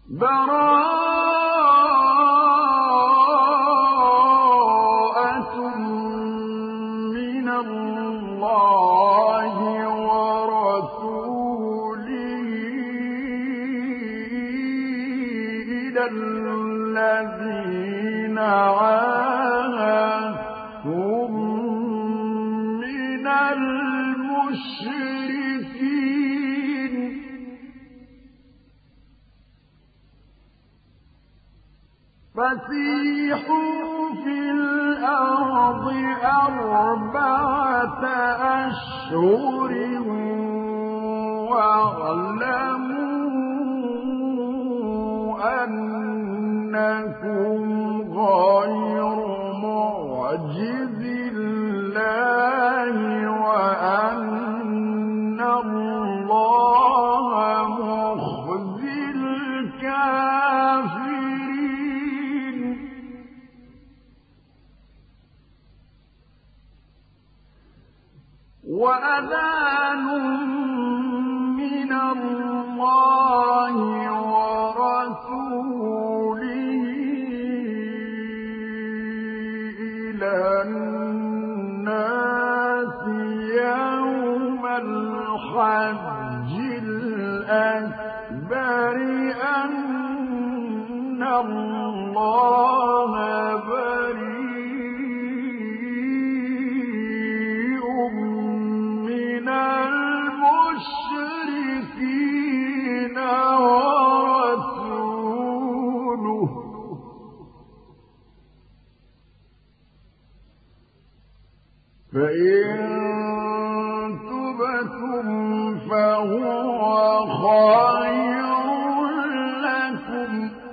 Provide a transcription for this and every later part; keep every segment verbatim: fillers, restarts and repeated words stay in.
براءة من الله ورسوله إلى الذين عاهدتم من المشركين فسيحوا في الأرض أربعة أشهر واعلموا أنكم غير معجز الله وأن الله مخزي الكافرين وأذان من الله ورسوله إلى الناس يوم الحج الأكبر أن الله بريء من المشركين ورسوله فإن تبتم فهو خير لكم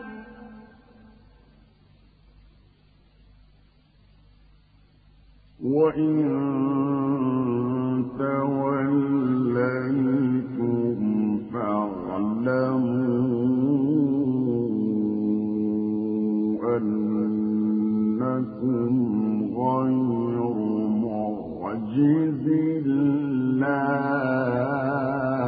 وإن توليتم فاعلموا أنكم غير معجز الله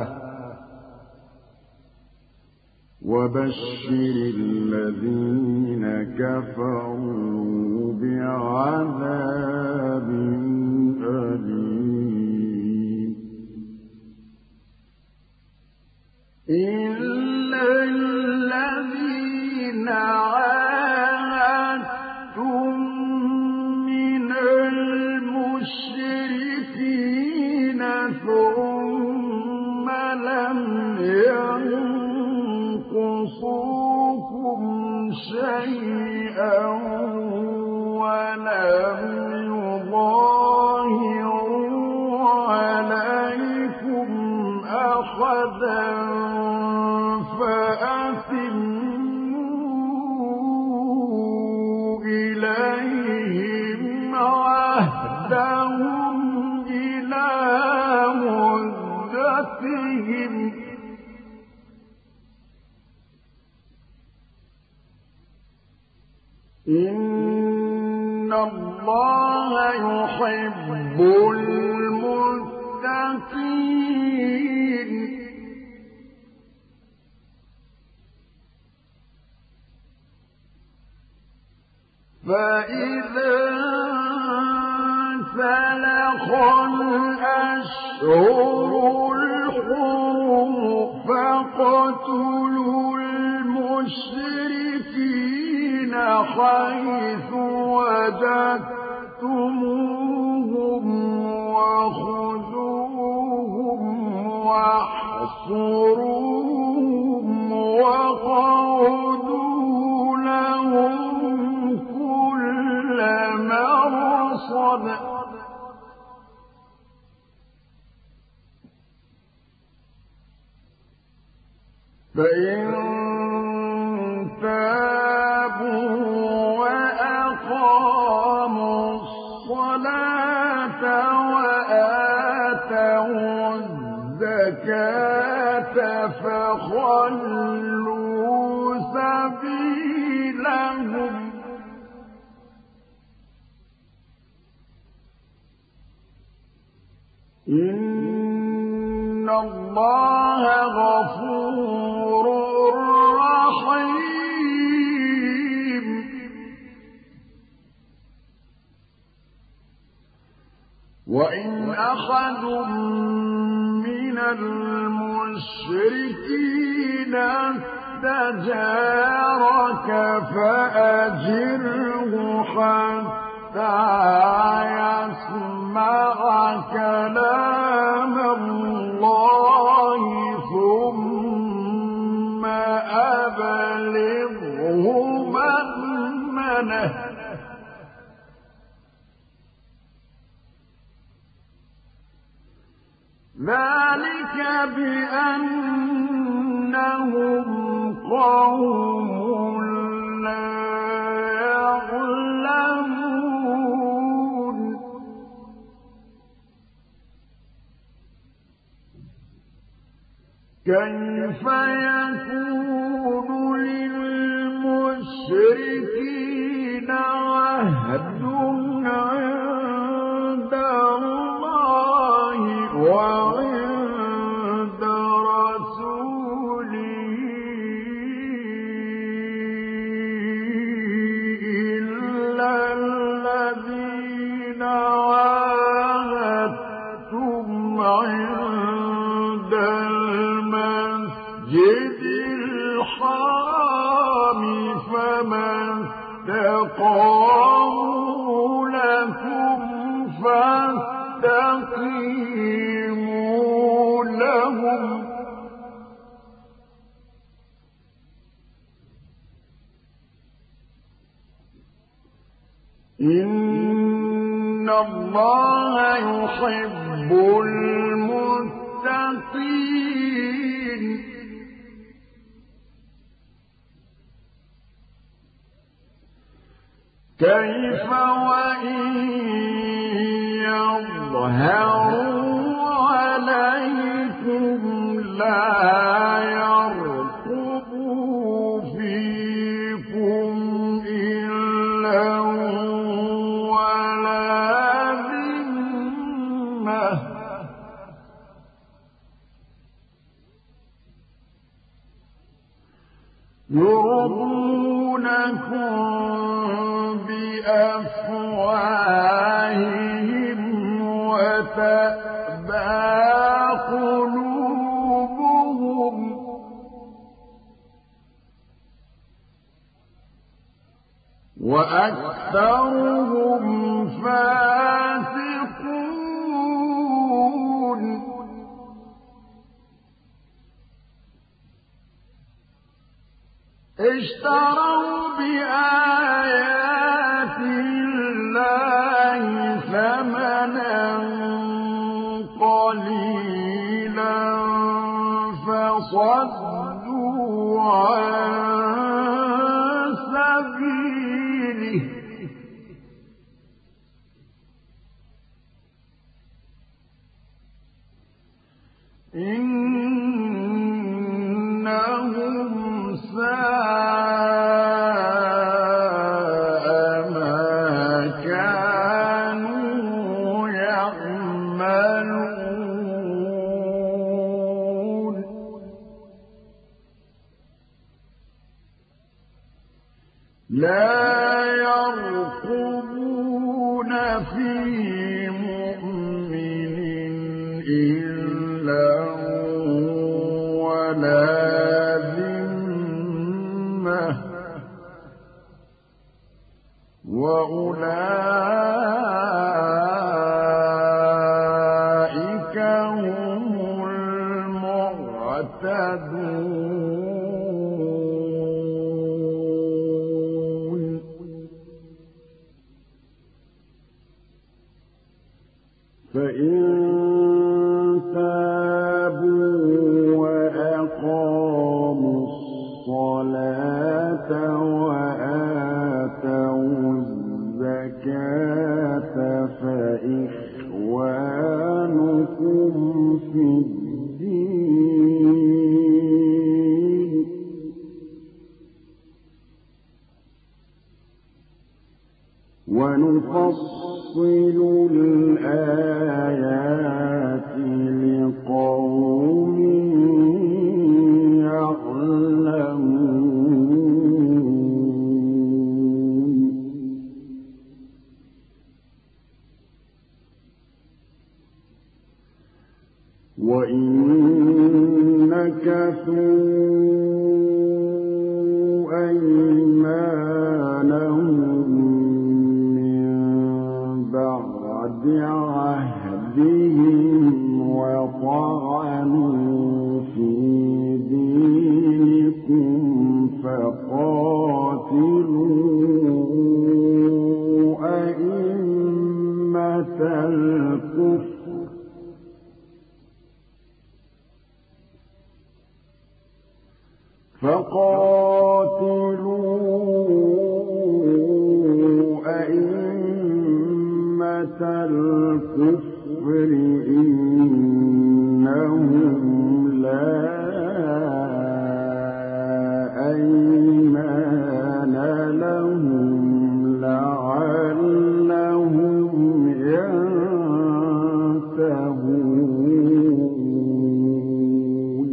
وبشر الذين كفروا بعذاب أليم إلا الذين عاهدتم من المشركين ثم لم ينقصوكم شيئا ولم يظاهروا عليكم أحدا فأتموا إليهم عهدهم إلى مدتهم إن الله يحب المتقين فإذا سلخ الأشهر الحرم فاقتلوا المشركين حيث وجدتموهم وخذوهم واحصروهم وقعدوا لهم كل مرصد فإن تابوا وأقاموا الصلاة وآتوا الزكاة فخلوا سبيلهم إن الله غفور رحيم وإن أحد من المشركين استجارك فأجره حتى يسمع كلام الله ثم أبلغه مأمنه ذلك بأنهم قوم لا يعلمون كيف يكون للمشركين عهد عند الله وعند رسوله إلا الذين عاهدتم عند المسجد الحرام فما استقاموا لكم فاستقيموا لهم إن الله يحب المتقين كيف وإن يظهروا عليكم لا يرقبوا فيكم إلا ولا ذمة يرضونكم بأفواههم وتأبى قلوبهم وأكثرهم فاسقون اشتروا بآيات الله ثمنا قليلا فصدوا عن سبيله إنهم ساء ما كانوا يعملون لا يرقبون في مؤمن إلا ولا وأولئك هم المعتدون فإن تابوا وأقاموا الصلاة وآتوا الزكاة فإخوانكم في الدين ونفصل الآيات لقوم يعلمون أيمانهم من بعد عهدهم وطعنوا في دينكم فقاتلوا أئمة الكفر فقاتلوا أئمة الكفر إنهم لا أيمان لهم لعلهم ينتهون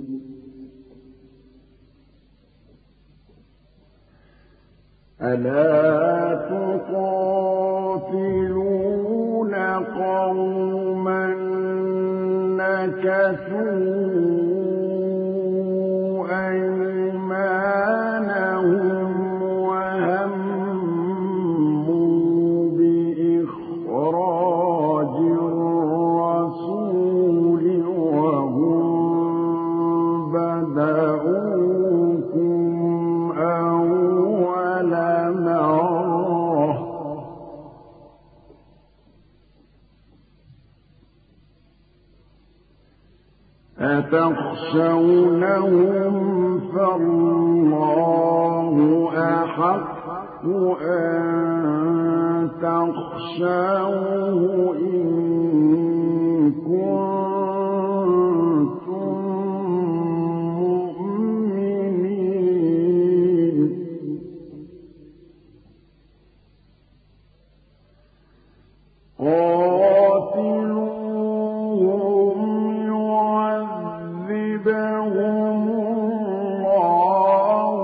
ألا تقاتلون قوما نكثوا أيمانهم وهموا بإخراج الرسول وهم بدأوكم أول مرة أتخشونهم فالله أحق أن تخشوه إن كنتم مؤمنين قاتلوهم يعذبهم الله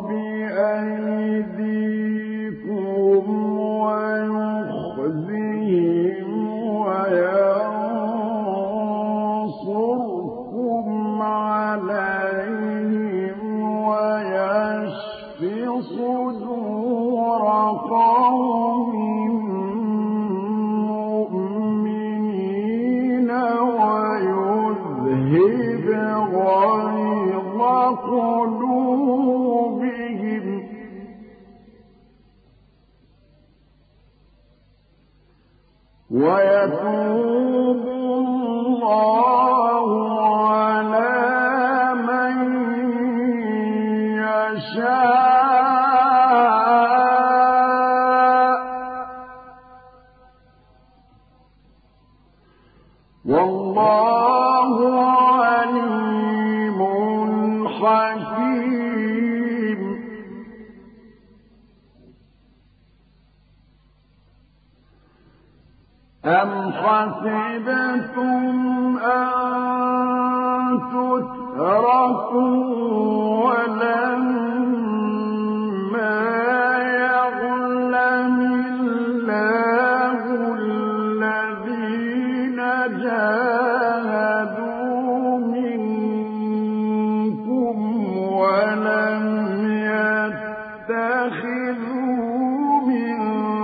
بأيديكم ويخزهم وينصركم عليهم ويشف صدور قوم مؤمنين ويذهب غيظ قلوبهم ويتوب الله على من يشاء والله عليم حكيم أم حسبتم أن تتركوا ولما يعلم الله الذين جاهدوا منكم ولم يتخذوا من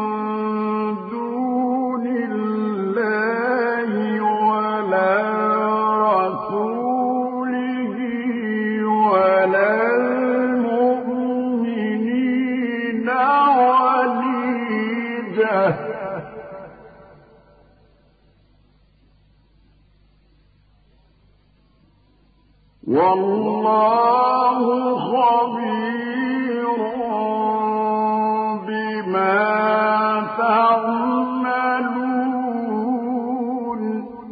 دون الله ولا رسوله ولا المؤمنين وليجة والله خبير بما تعملون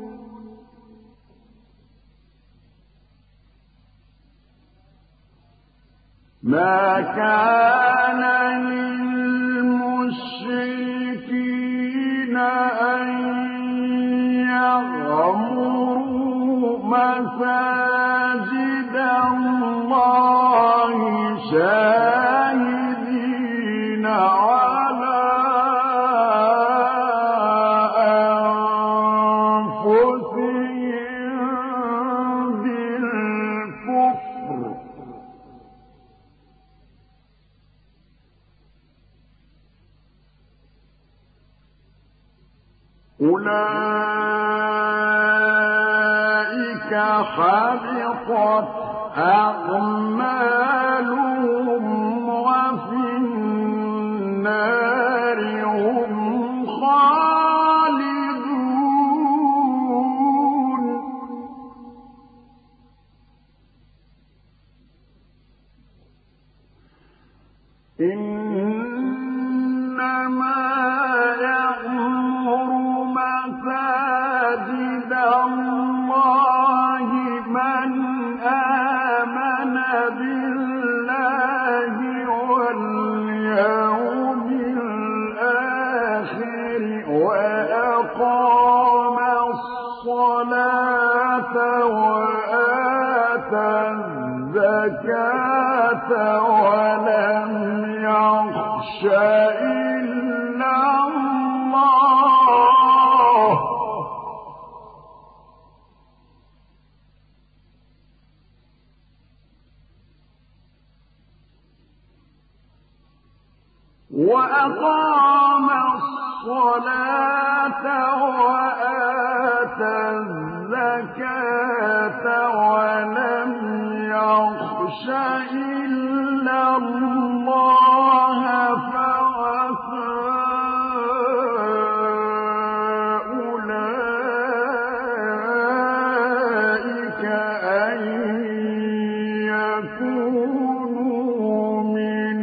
ما كان للمشركين أن يعمروا مساجد الله شاهدين على أنفسهم بالكفر أولئك حبطت أعمالهم وفي النار هم خالدون إنما يعمر مساجد الله من آمن بالله واليوم الآخر وأقام الصلاة وآتى الزكاة ولم يخش إلا الله وأقام الصلاة وآتى الزكاة ولم يخش إلا الله فعسى أولئك أن يكونوا من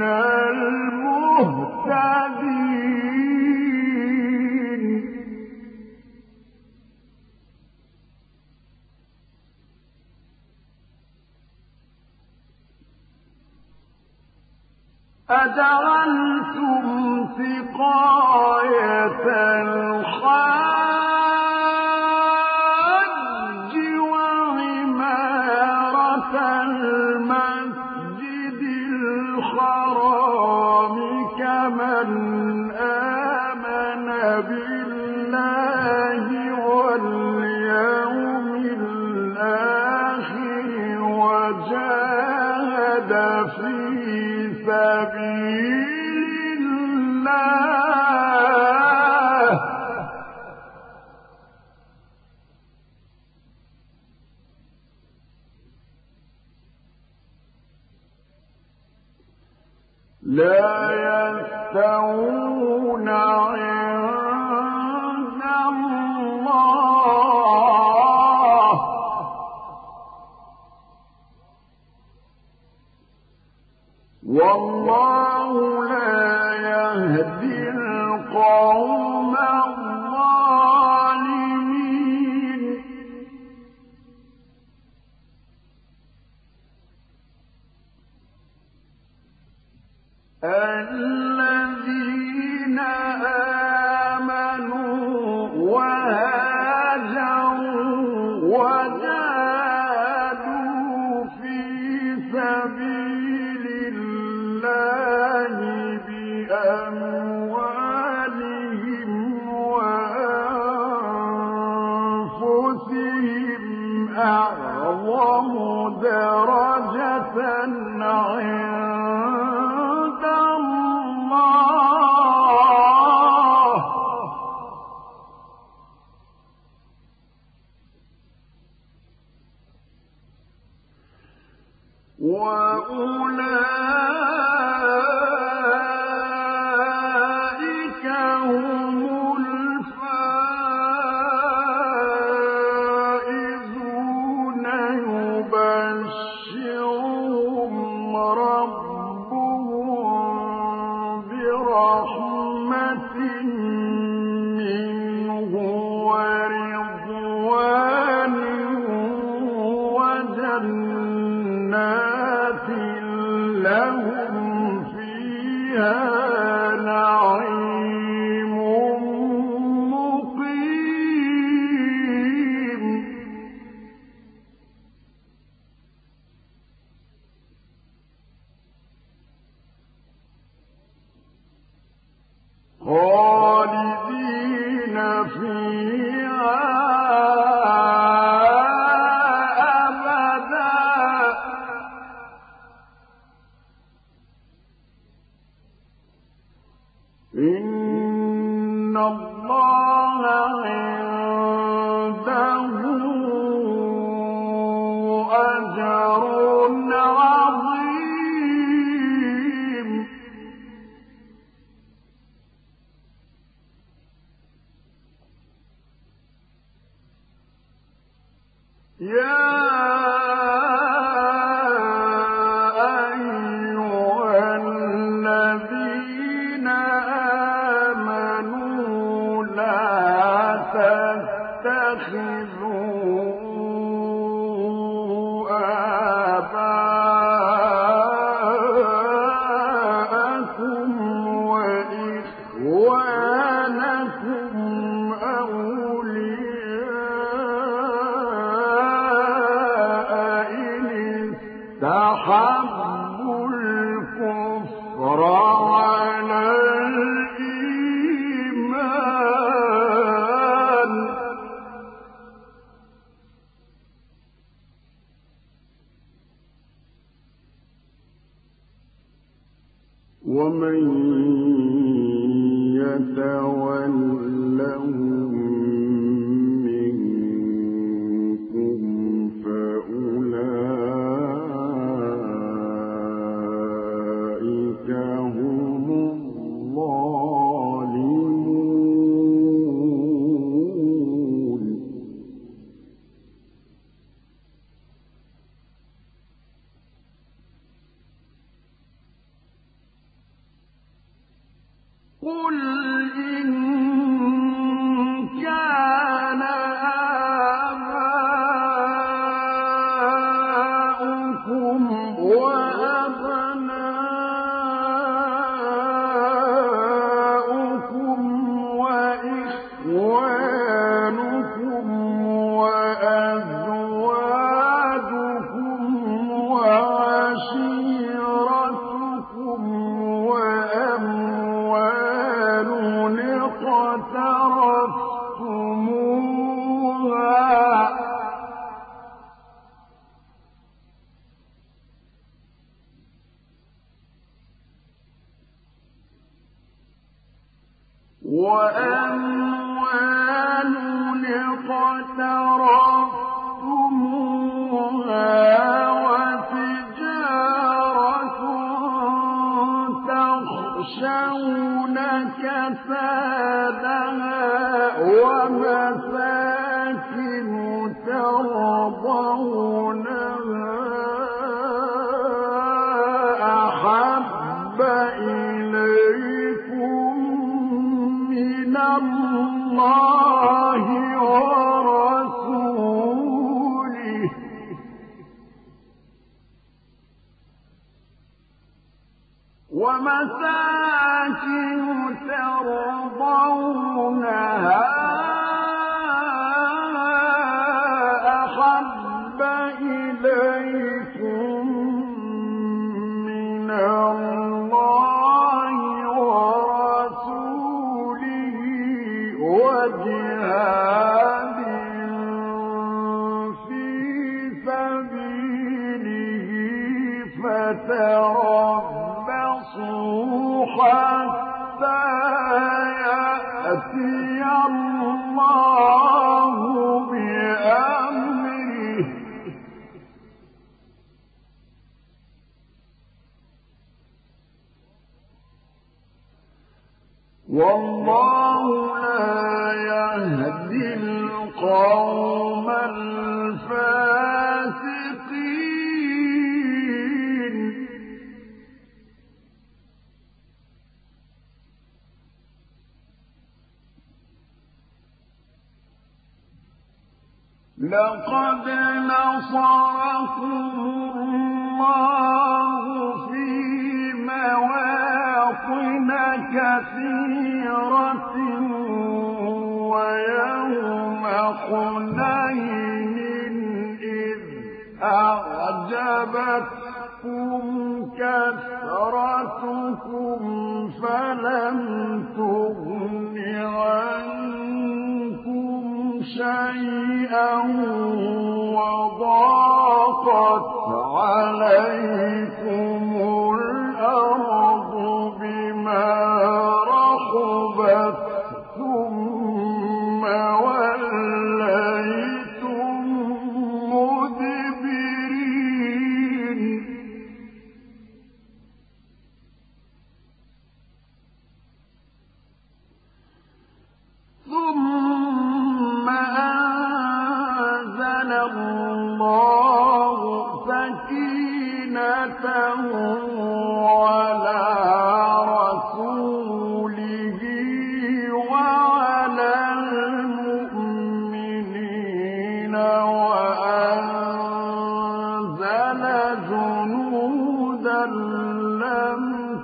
المهتدين أجعلتم سقاية الحاج وعمارة المسجد الحرام كمن آمن بالله واليوم الآخر وجاهد في سبيل الله لا يستوون عند الله والله لا يهدي القوم الظالمين الذين آمنوا وهاجروا وجاهدوا في سبيل الله بأموالهم وأنفسهم أعظم درجة عند الله وأولئك هم الفائزون يبشرهم ربهم برحمة منه ورضوان وجنات لهم فيها نعيم مقيم خالدين فيها إن الله أحبوا الكفر على الإيمان ومن يتولهم منكم فأولئك هم الظالمون قل إن كان آباؤكم وأبناؤكم وإخوانكم وأزواجكم وعشيرتكم وأموال اقترفتموها وأموال اقترفتموها وتجارة تخشون كسادها ومساكن ترضونها أحب إليكم من الله ورسوله ومساكن ترضونها أحب إليكم من الله ورسوله وجهاد في سبيله فتربصوا حتى يأتي الله بأمره والله لا يهدي القوم الفاسقين لقد نصركم الله في مواطن كثيرة ويوم حنين إذ أعجبتكم كثرتكم فلم تغن عنكم شيئا وضاقت عليكم الأرض بما رحبت ثم وليتم مدبرين ثم أنزل الله سكينته على رسوله وعلى المؤمنين وأنزل جنودا لم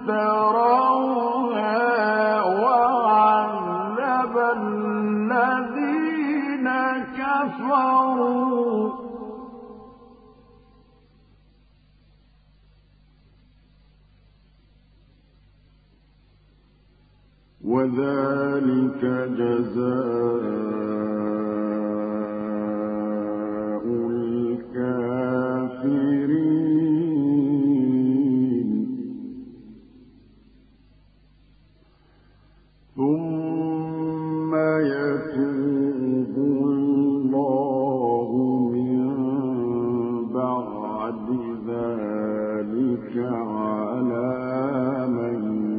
تروها وعذب الذين كفروا وذلك جزاء الكافرين. ثم يتوب الله من بعد ذلك على من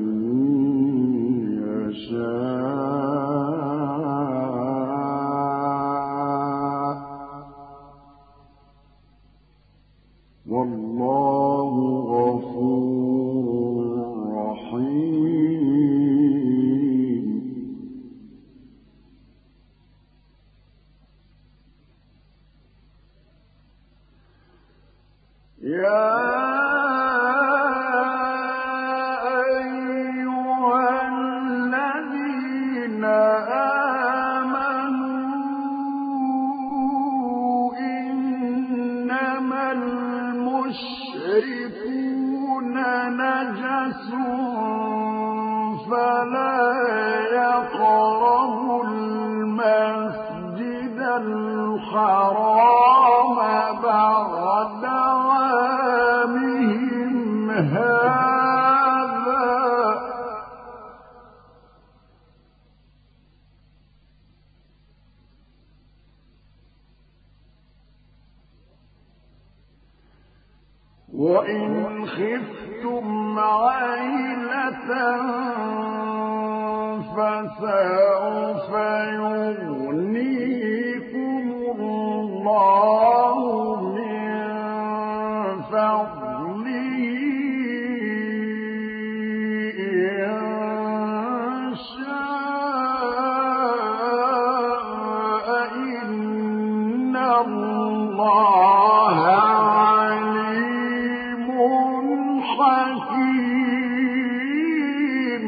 يشاء، والله غفور رحيم. يا فلا يقربوا المسجد الحرام بعد عامهم هذا، وإن خفتم عيلة فسوف يغنيكم الله من فضله إن شاء، إن الله عليم حكيم.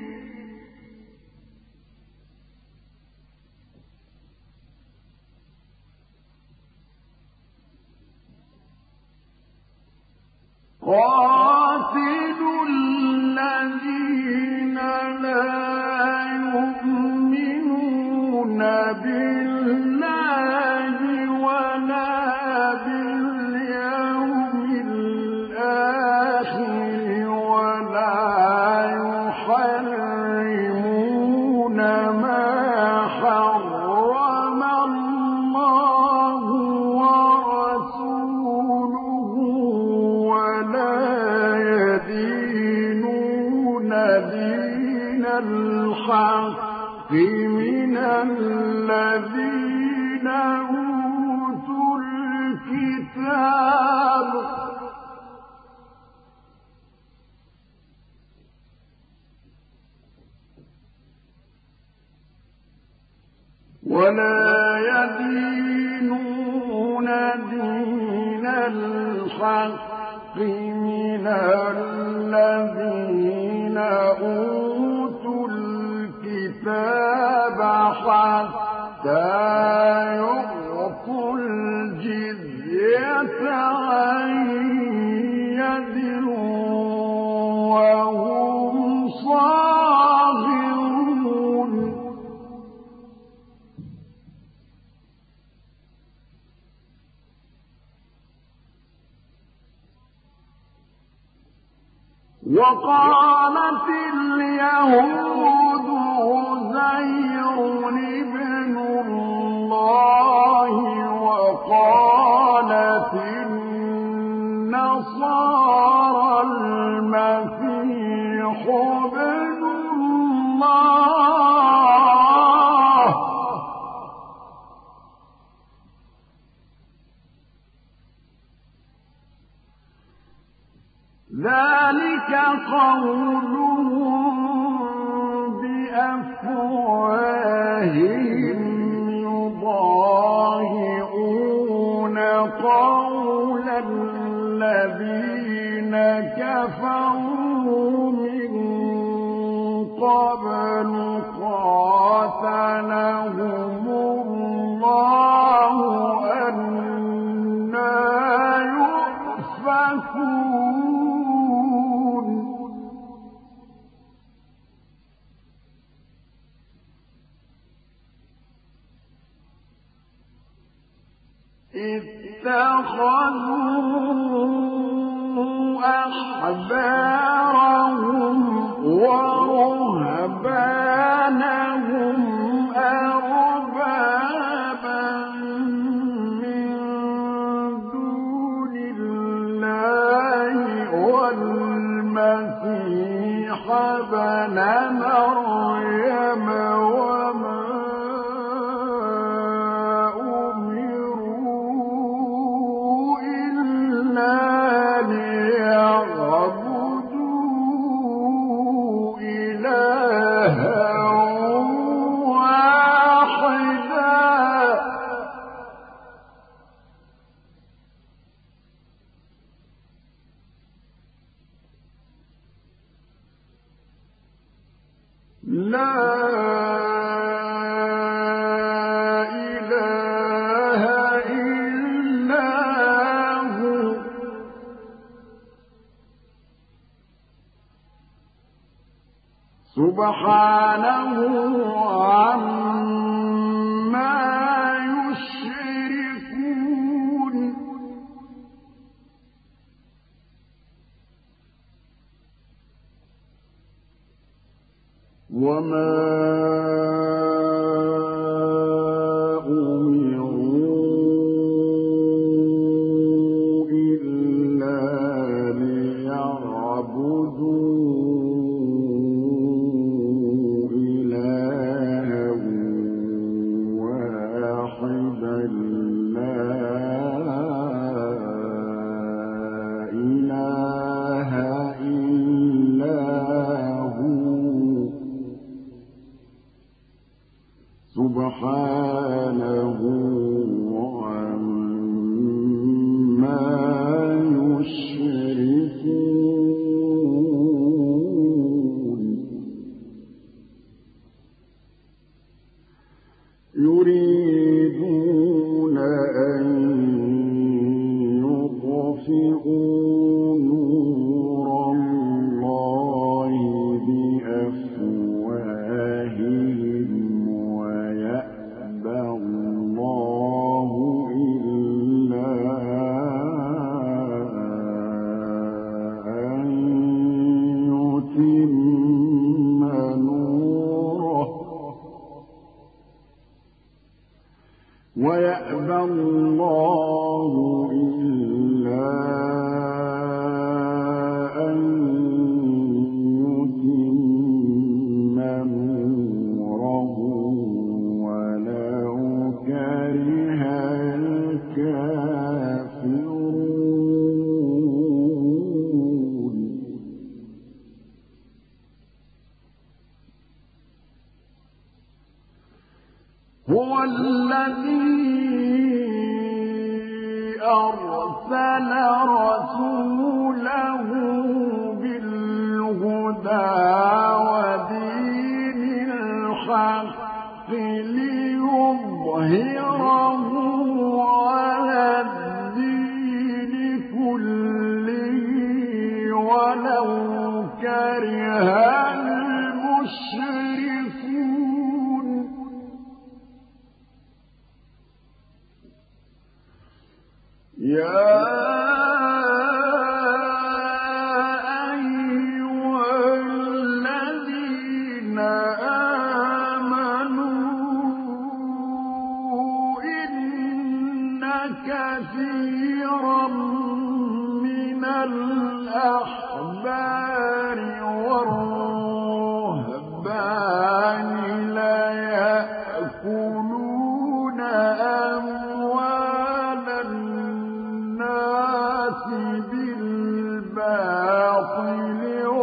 قاتلوا الذين لا يؤمنون بالله ولا باليوم الآخر ولا يحرمون ما حرم الله ورسوله ولا يدينون دين الحق من الذين أوتوا الكتاب ولا يدينون دين الحق من الذين أوتوا الكتاب حتى يعطوا الجزية عن يد وهم صاغرون. وقالت اليهود عزير ابن الله وقالت النصارى المسيح ابن الله، ذلك قولهم بأفواههم يضاهئون قول الذين كفروا من قبل قاتلهم الله أنى يؤفكون. أحبارهم ورهبانهم أربابا من دون الله والمسيح ابن مريم وما أمروا إلا ليعبدوا إلها واحدا لا إله إلا هو سبحانه عما يشركون وما أمروا إلا ليعبدوا إلها واحدا لا إله إلا هو سبحانه عما يشركون يريدون أن يطفئوا نور الله بأفواههم ويأبى الله إلا أن يتم نوره ويأبى الله إلا أن يتم نوره ولو كره الكافرون هو الذي أرسل رسوله بالهدى ودين الحق ليظهره على الدين كله ولو كره المشركون يا أيها الذين آمنوا إن كثيرا من الأحبار والرهبان ليأكلون أموال الناس بالباطل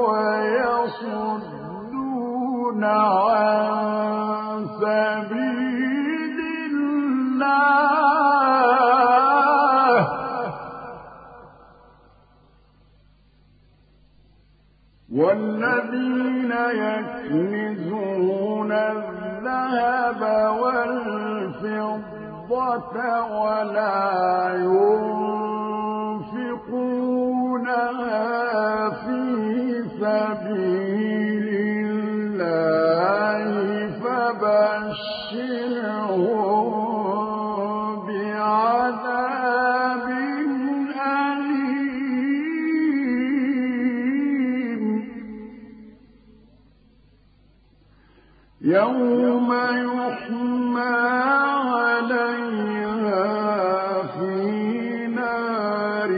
ويصدون عن سبيل الله والذين يكنزون الذهب والفضة ولا ينفقونها في سبيل الله فبشرهم بعذاب يوم يحمى عليها في نار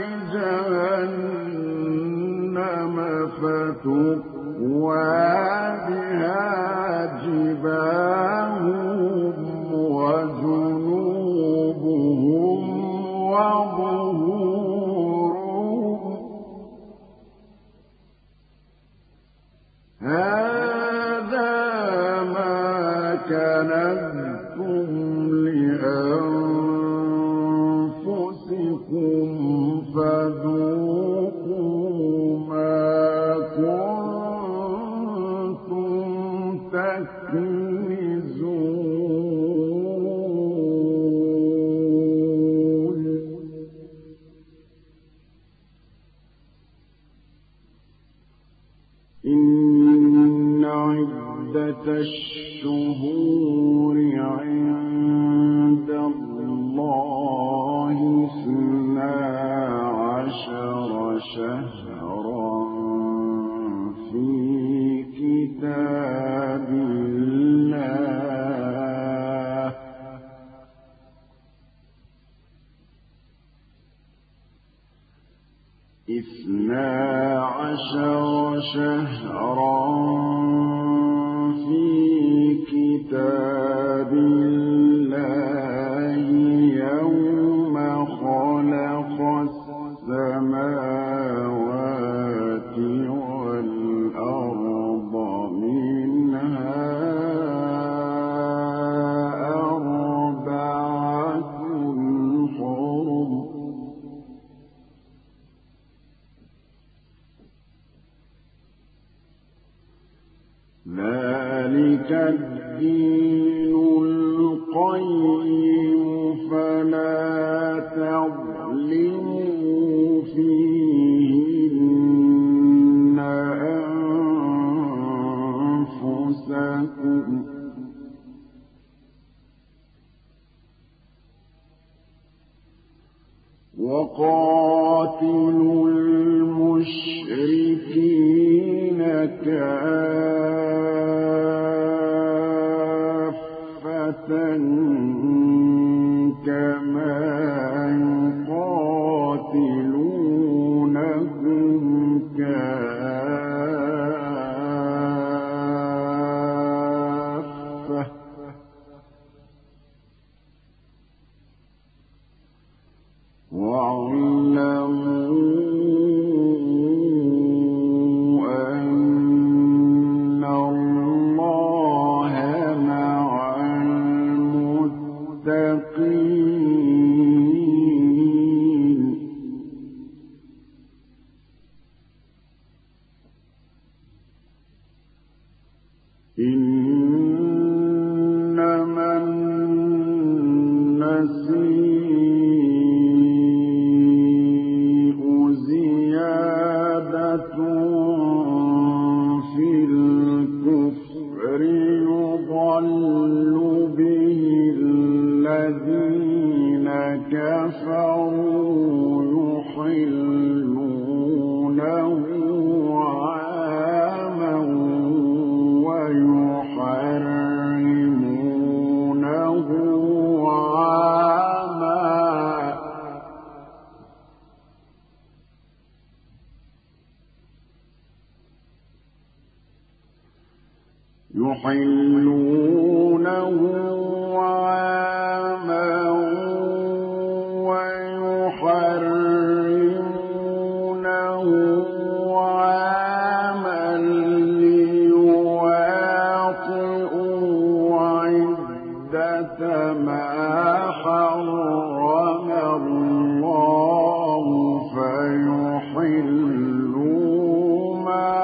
جهنم فتكوى بها جباههم وجنوبهم وظهورهم هذا ما كنتم لأنفسكم فذوقوا ما كنتم تكنزون إن عدة الشهور عند الله اثنا عشر شهرا في كتاب الله اثنا عشر شهرا في كتاب الله يوم خلق السماوات والأرض منها أربعة حرم ذلك الدين القيم فلا تظلموا فيهن أنفسكم وقاتلوا المشركين كافة كما يقاتلونكم كافة واعلموا أن الله مع المتقين إنما النسيء زيادة في الكفر يضل به الذين كفروا يحلونه عاما ويحرمونه عاما يحلونه عاما ويحرمونه عاما ليواطئوا عدة ما حرم الله فيحلوا ما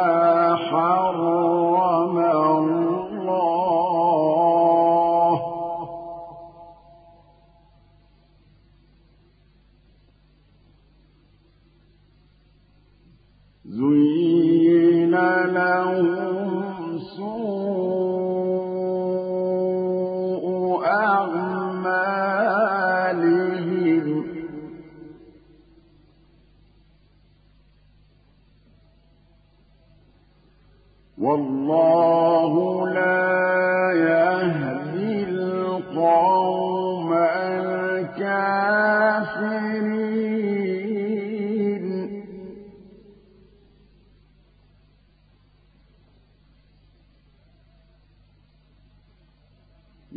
حرم الله زين لهم سوء أعمالهم والله لا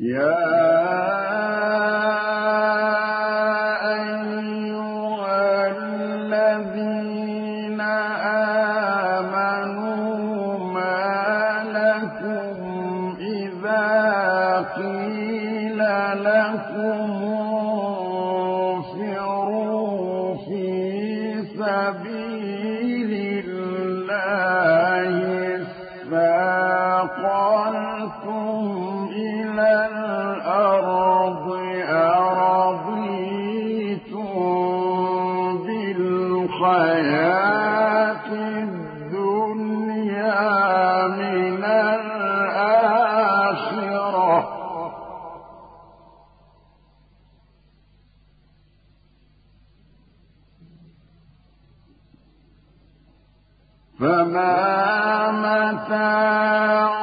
فما متاع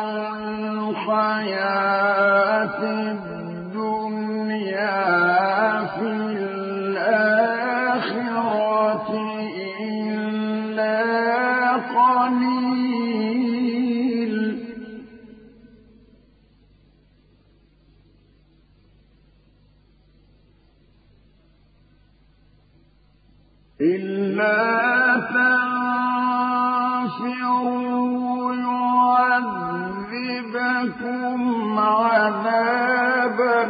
الحياة الدنيا في الآخرة إلا قليل إلا تنفروا يعذبكم عذابا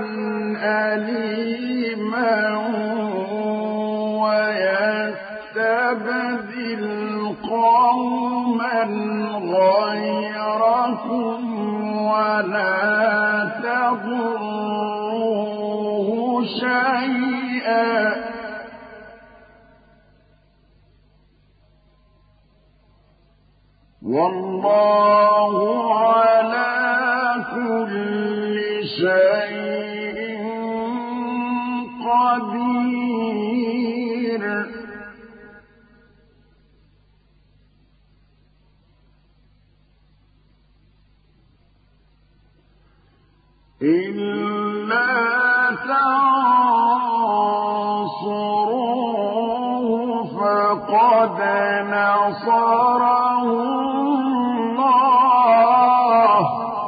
أليما ويستبدل قوما غيركم ولا تضروه شيئا والله على كل شيء قدير إلا تنصروه فقد نصره الله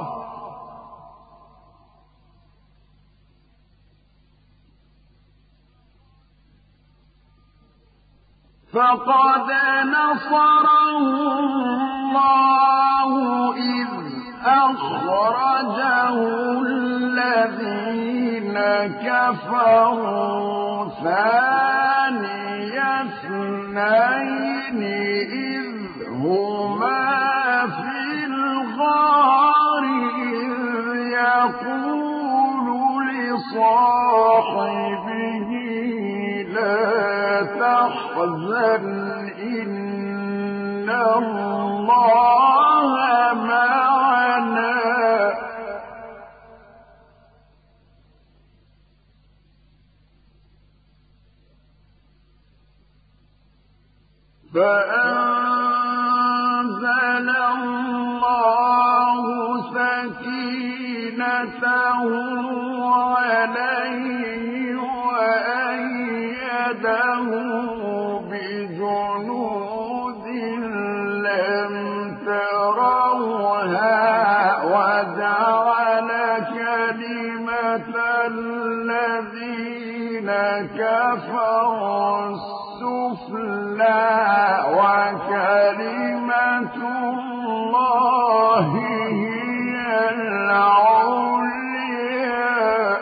فقد نصره الله إذ أخرجه الذين كفروا ثاني اثنين إذ هما في الغار يقول لصاحبه لا تحزن إن الله معنا فأنزل الله سكينته عليه وأيده بجنود لم تروها وجعل كلمة الذين كفروا السفلى وكلمة الله هي العليا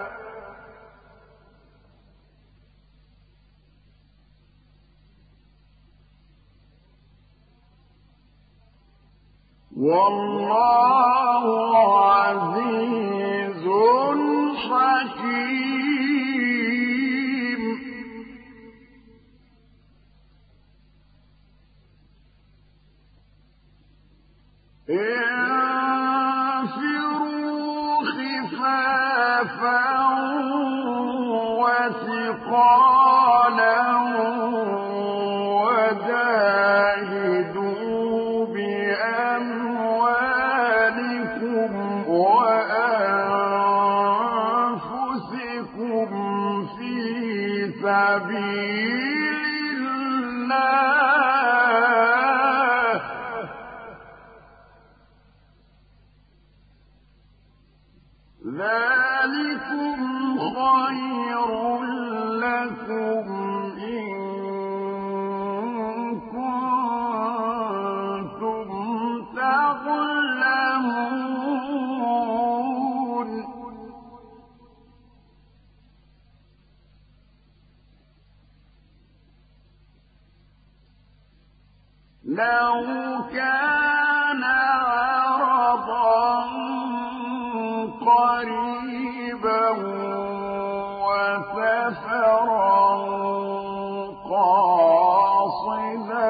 والله عزيز حكيم انفروا خفافا وثقالا وجاهدوا بأموالكم وأنفسكم في سبيل الله ذلك خير لكم إن كنتم تعلمون لو كان عرضا قريبا وسفرا قاصدا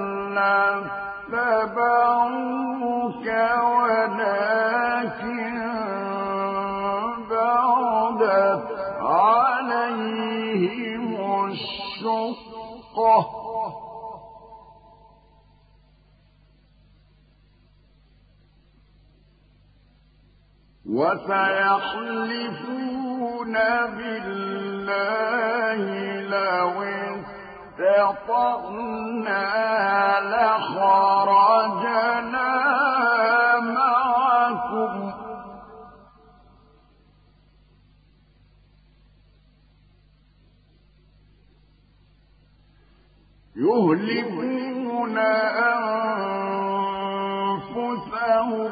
لاتبعوك ولكن بعدت عليهم الشقة وسيحلفون بالله لو استطعنا لخرجنا معكم يهلكون أنفسهم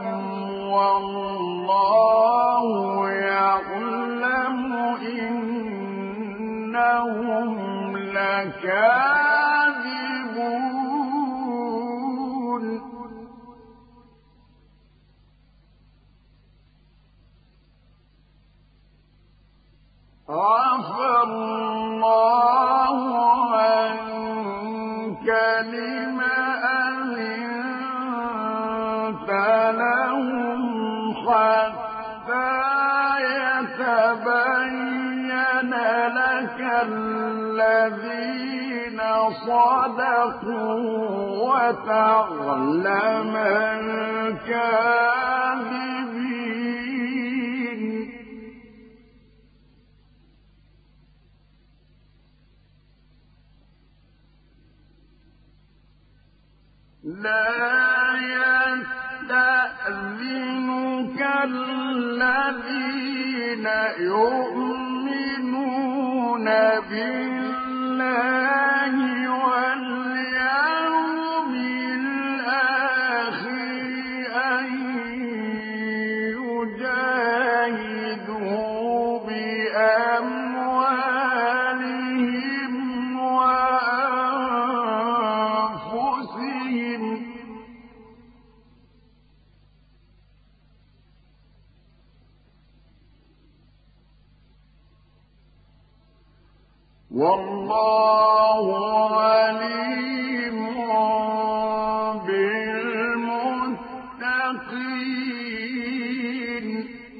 والله يعلم إنهم لكاذبون عفى الله عنك لم أذنت لهم حتى يتبين لك الذين صدقوا وتعلم الكاذبين لا يستأذنك الذين يؤمنون بالله واليوم الآخر أن يجاهدوا بأموالهم وأنفسهم والله عليم بالمتقين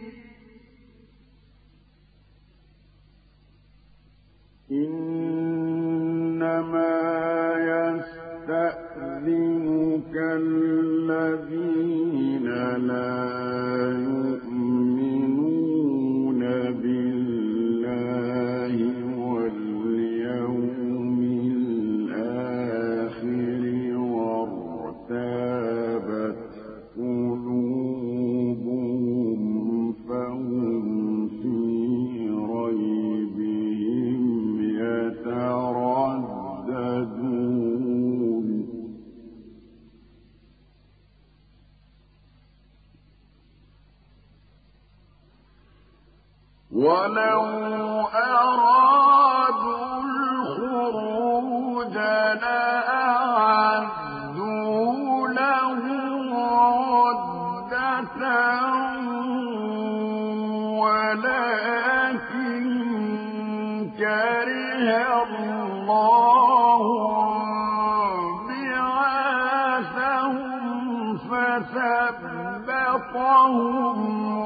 إنما يستأذنك الذين لا يؤمنون بالله واليوم الآخر وارتابت قلوبهم فهم في ريبهم يترددون ولو أرادوا الخروج لأعدوا له عدة ولكن كره الله بعاثهم فثبطهم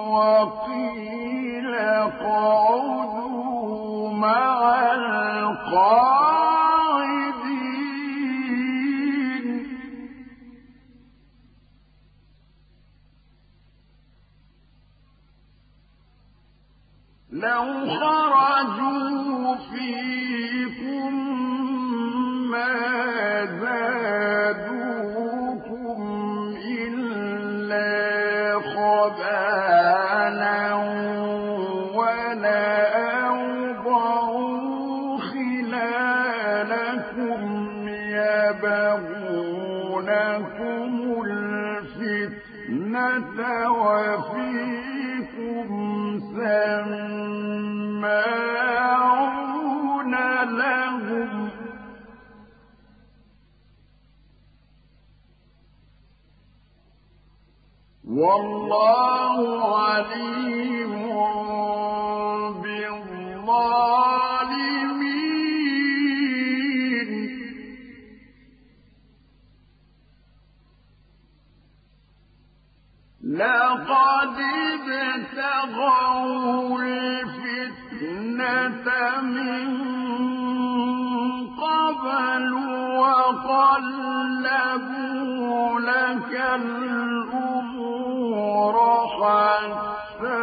وقيل اقعدوا مع القاعدين لو خرجوا فيكم ما زادوكم إلا خبالا ولأوضاعوا الفتنة وفيكم سماعون لهم والله عليم بالظالمين لقد ابتغوا الفتنة من قبل وقلبوا لك الأمور حتى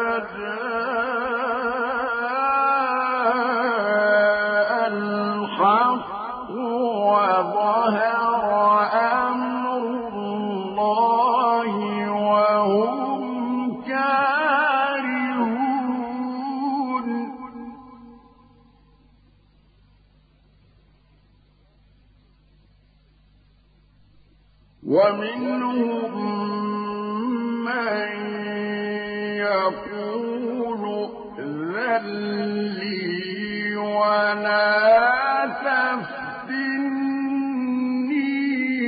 جاء الحق وظهر أمر الله وهم كارهون ومنهم من يقول ائذن لي ولا تفتني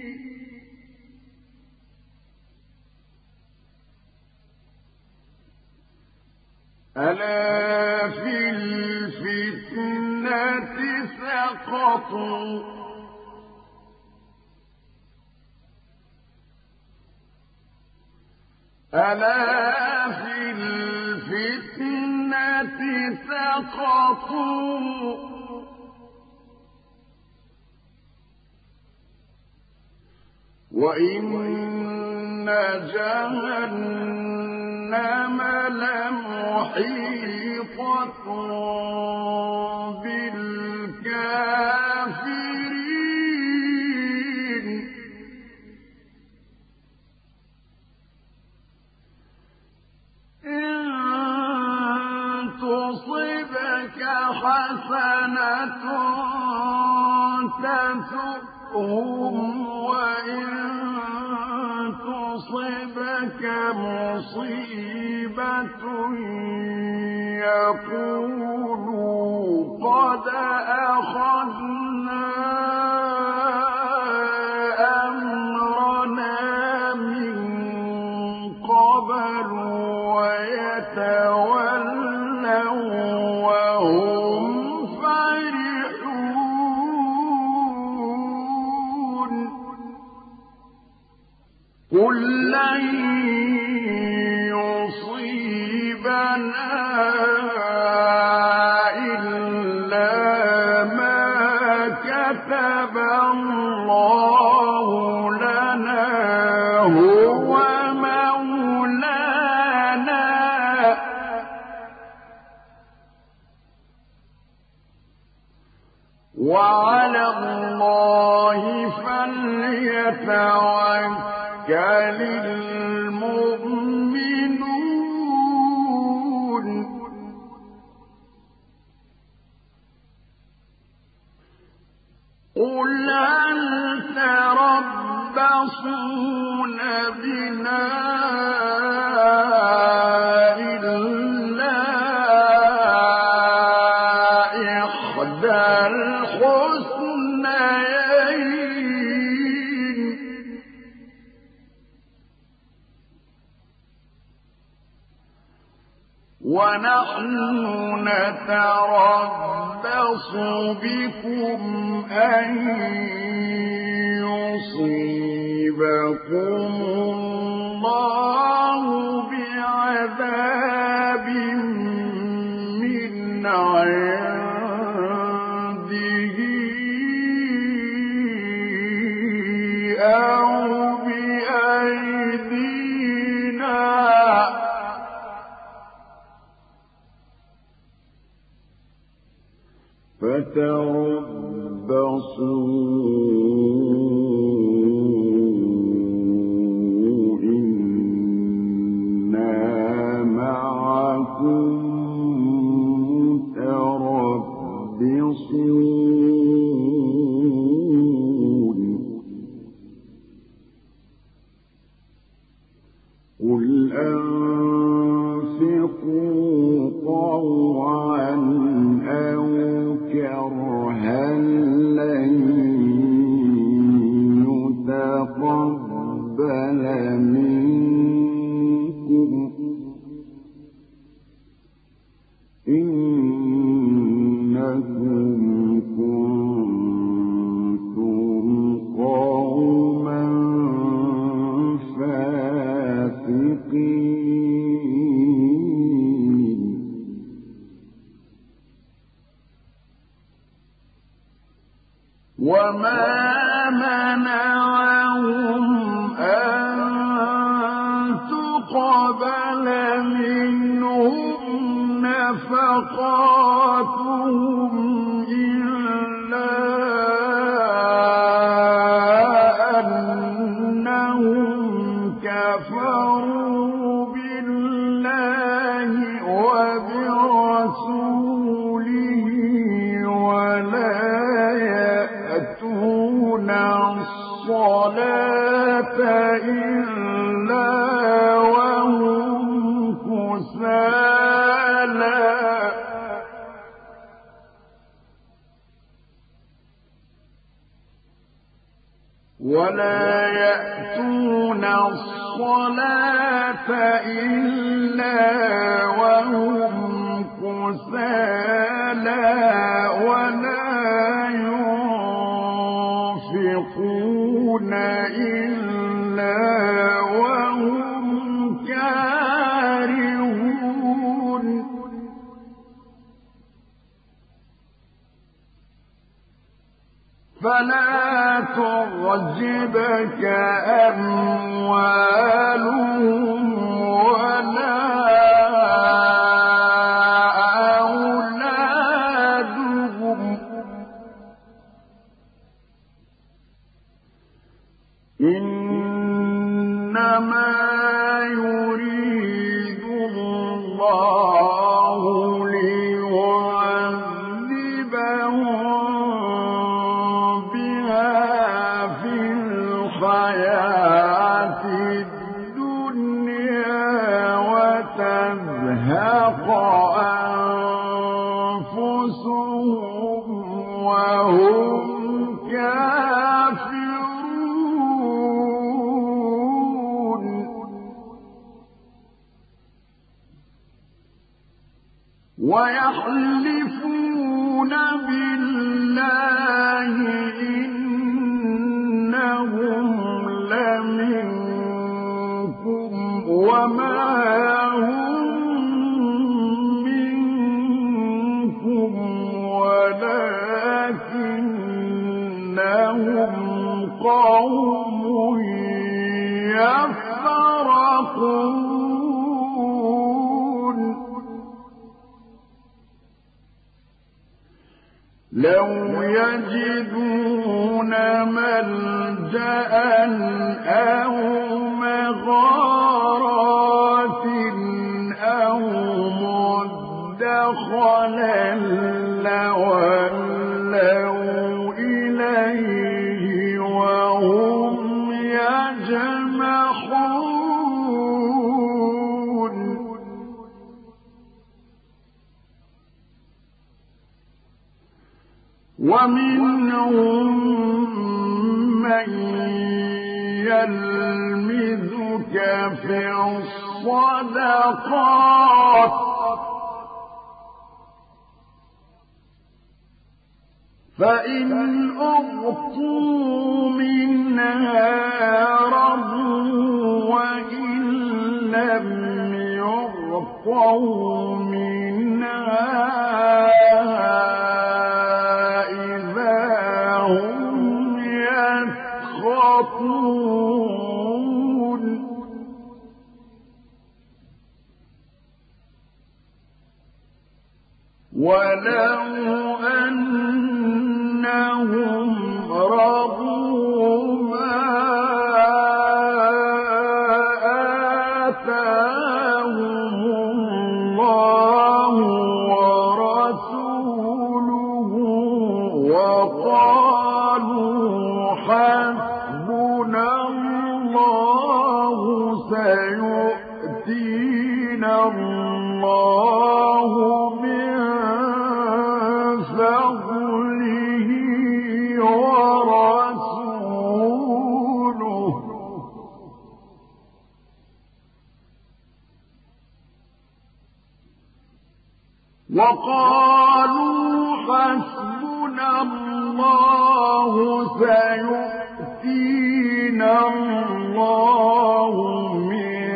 ألا في الفتنة سقطوا ألا في الفتنة سقطوا وإن جهنم لمحيطة بالكافرين إن تصبك حسنة تسؤهم وإن تصبك مصيبة يقولوا قد أخذنا أمرنا من قبل ويتولوا وهم فرحون قل لن يصيبنا إلا ما كتب الله لنا هو مولانا وعلى الله فليتوكل المؤمنون قل هل تربصون بنا إلا إحدى الحسنيين ونحن نتربص بكم أن يصيبكم الله بعذاب من عنده أو بأيدينا فتربصوا إنا معكم متربصون قُلْ أَنفِقُوا طَوْعًا أَوْ كَرْهًا لَّن يُتَقَبَّلَ مِنكُمْ إِنَّكُمْ كُنتُمْ قَوْمًا فَاسِقِينَ وَمَا مَنَعَهُمْ أَن تُقْبَلَ مِنْهُمْ نَفَقَاتُهُمْ إِلَّا أَنَّهُمْ كَفَرُوا بِاللَّهِ وَبِرَسُولِهِ وَلَا يَأْتُونَ الصَّلَاةَ إِلَّا وَهُمْ كُسَالَىٰ وَلَا يَأْتُونَ الصَّلَاةَ إِلَّا وَهُمْ كُسَالَىٰ وَلَا يُنفِقُونَ إِلَّا وَهُمْ كَارِهُونَ فَلَا تُعْجِبْكَ أَمْوَالُهُمْ وَلَا أَوْلَادُهُمْ ۚ إِنَّمَا يُرِيدُ اللَّهُ لِيُعَذِّبَهُم الْحَيَاةِ الدُّنْيَا وَتَزْهَقَ أَنفُسُهُمْ وَهُمْ كَافِرُونَ وَيَحْلِفُونَ بِاللَّهِ إِنَّهُمْ لَمِنكُمْ وَمَا هُم مِّنكُمْ وَلَٰكِنَّهُمْ قَوْمٌ يَفْرَقُونَ لَوْ يَجِدُونَ مَلْجَأً أَوْ مَغَارَاتٍ أَوْ مُدَّخَلًا لَّوَلَّوْا إِلَيْهِ وَهُمْ يَجْمَحُونَ وَمِنْهُم مَّن يَلْمِزُكَ فِي الصَّدَقَاتِ فَإِنْ أُعْطُوا مِنْهَا رَضُوا وَإِن لَّمْ يُعْطَوْا مِنْهَا وَلَوْ أَنَّهُمْ رَضُوا مَا آتَاهُمُ اللَّهُ وَرَسُولُهُ وَقَالُوا حَسْبُنَا اللَّهُ سَيُؤْتِينَا وقالوا حسبنا الله سيؤتينا الله من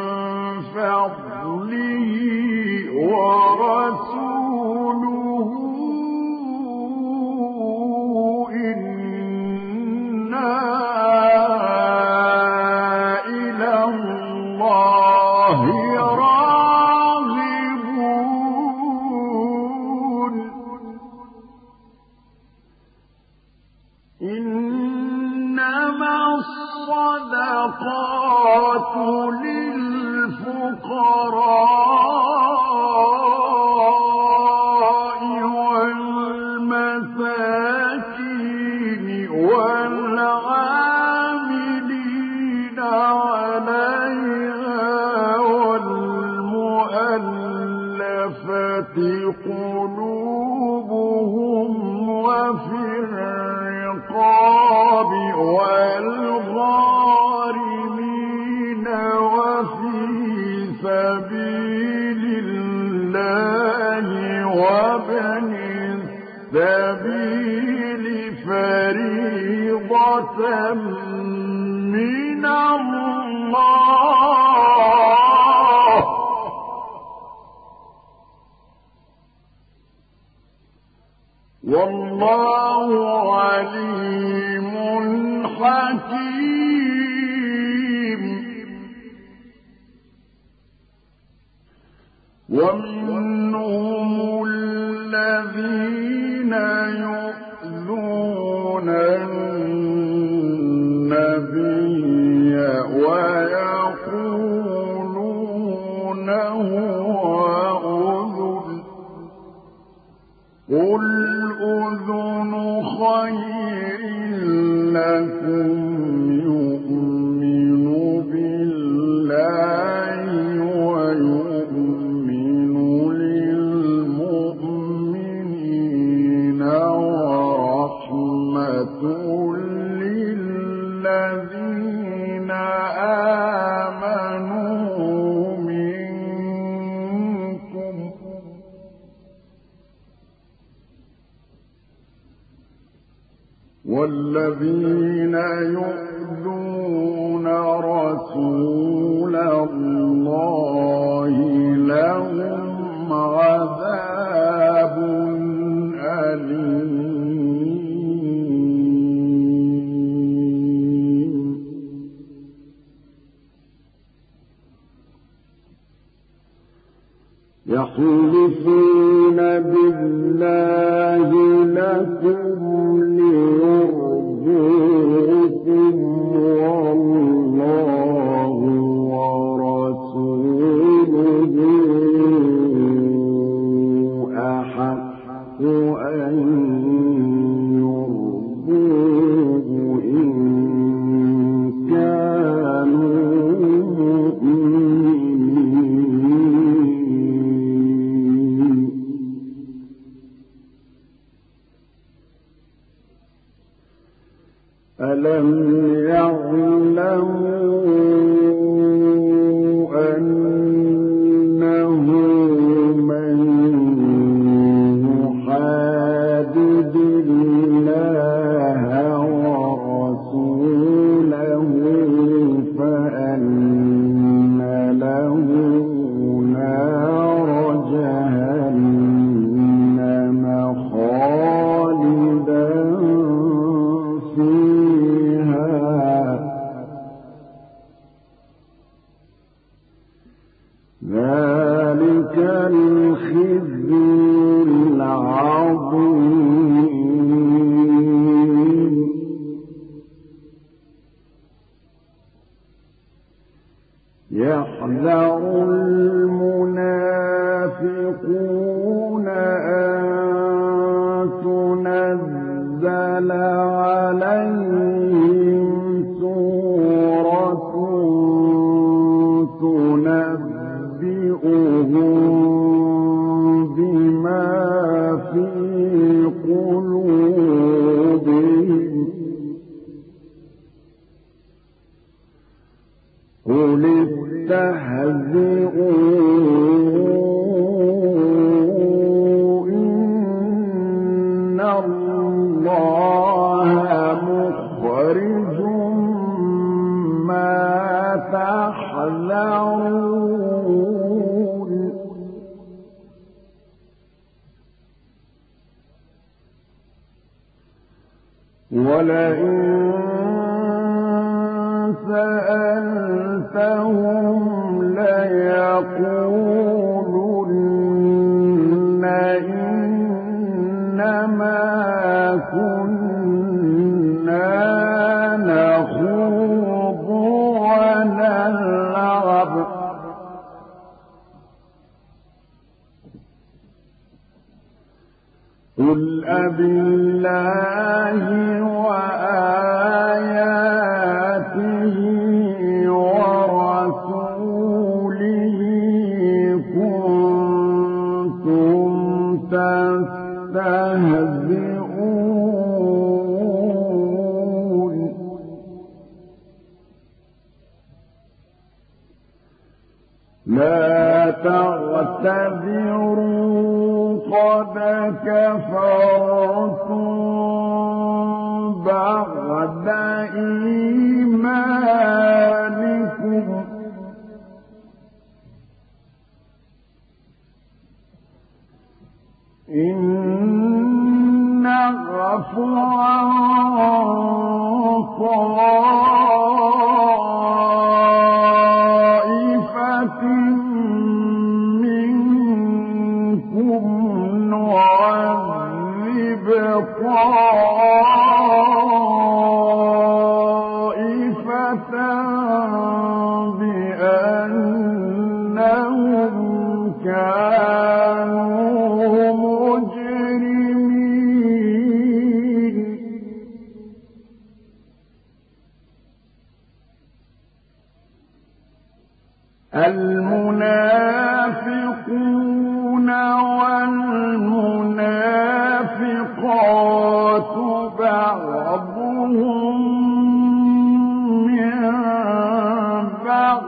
فضله ورسوله إنا إلى الله راغبون إنما الصدقات للفقراء والمساكين والعاملين عليها والمؤلفة قلوبهم وفي الرقاب والغارمين وفي سبيل الله وابن السبيل فريضة من الله والله عليم حكيم ومنهم الذين يؤذون النبي ويقولون هو أذن قل أذن خير لكم يؤمن بالله ويؤمن للمؤمنين ورحمة للذين آمنوا منكم والذين يؤذون رسول الله لهم عذاب أليم يحلفون بالله لكم ليرضوكم والله ورسوله أحق أن يرضوه إن كانوا مؤمنين ألم يعلموا أنه من يحادد الله ورسوله فأن له نار جهنم خالدا فيها ذلك الخزي العظيم يحذر المنافقون أن تنزل عليهم سورة تنبئهم بما في قلوبهم قل استهزئوا تحذرون ولئن سألتهم ليقولن إنما كنا نخوض ونلعب قل أبالله وآياته ورسوله كنتم تستهزئون لا تعتذروا قد كفرتم بعد إيمانكم إن نعفو عن طائفة منكم نعذب طائفة بأنهم كانوا مجرمين المنافقون والمنافقات بعضهم من بعض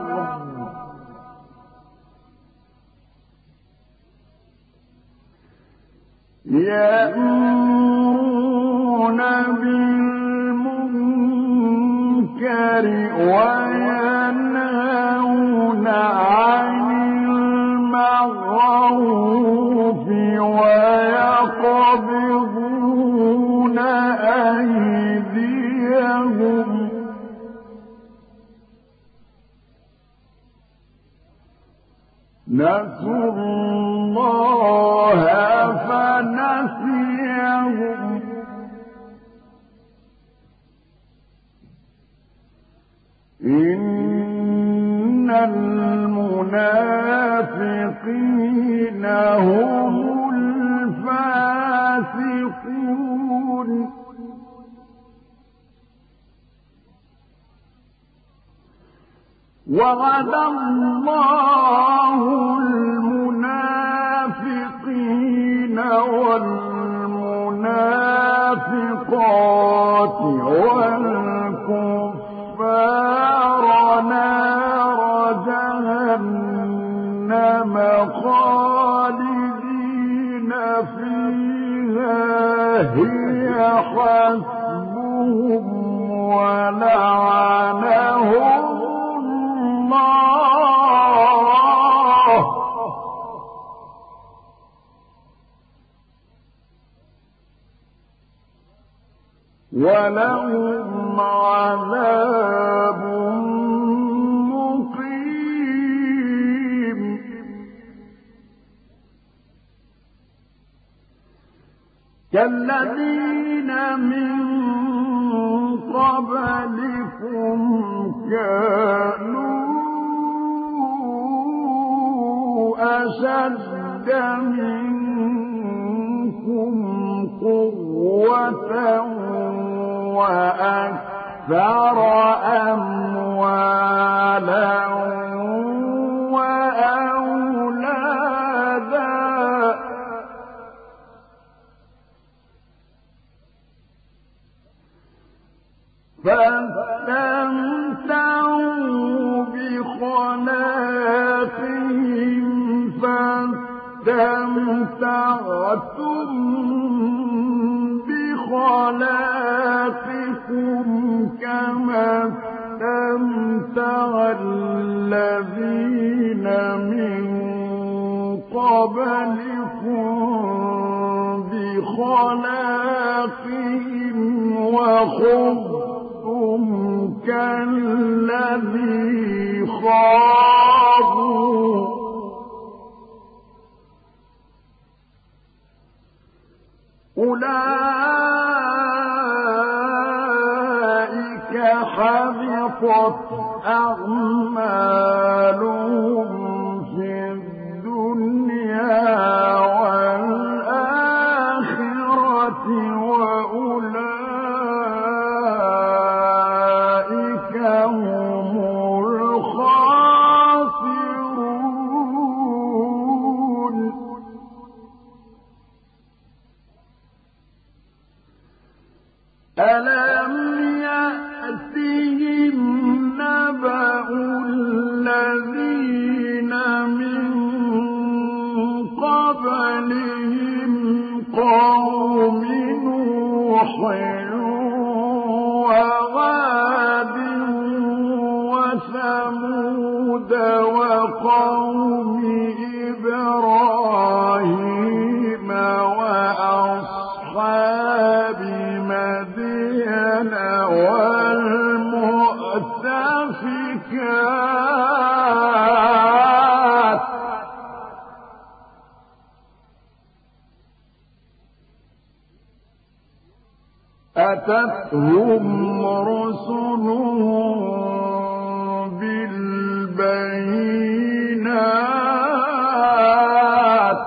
يأمرون بالمنكر وينهون عن المعروف ويقبضون أيديهم نسوا الله فنسيهم إن المنافقين هم الفاسقون وعد الله المنافقين والمنافقات والكفار نار جهنم خالدين فيها هي حسبهم ولعنهم الله ولهم عذاب مقيم كالذين من قبلكم كانوا أشد منكم قوة وأكثر أموالا وأولادا فاستمتعوا بخلاقهم فاستمتعتم بخلاقكم كما استمتع الذين من قبلكم بخلاقهم وخذتم كالذي خاضوا أولئك حبطت أعمالهم في الدنيا والآخرة وأولئك هم الخاسرون. ألم يأتهم نبأ الذين من قبلهم قوم نوح وعاد وثمود وقوم إبراهيم وأصحاب مدين والمؤتفكات أتتهم رسلهم بالبينات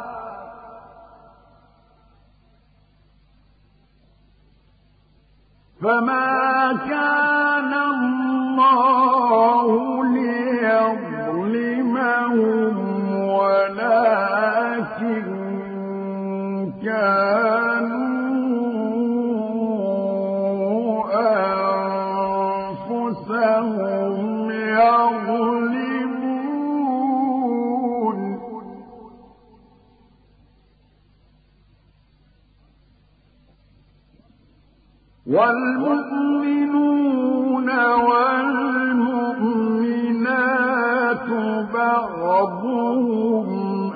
فما كان الله ليظلمهم ولكن كانوا أنفسهم يظلمون. والمؤمنون والمؤمنات بعضهم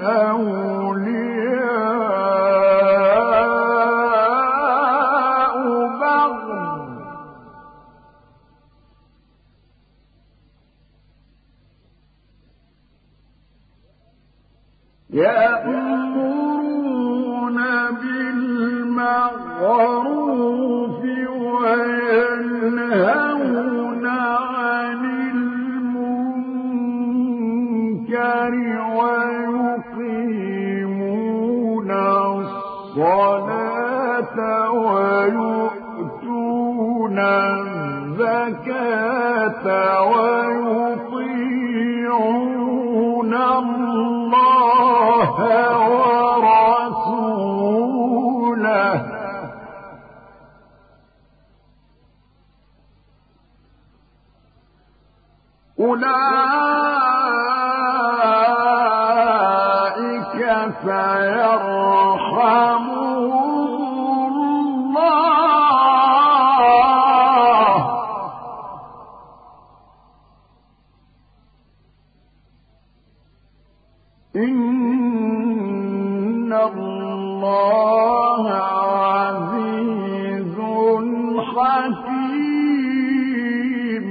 أولياء بعض يأمرون بالمعروف وينهون عن المنكر ويقيمون الصلاة ويؤتون الزكاة ويطيعون الله ورسوله أولئك سيرحمهم الله إن الله عزيز حكيم.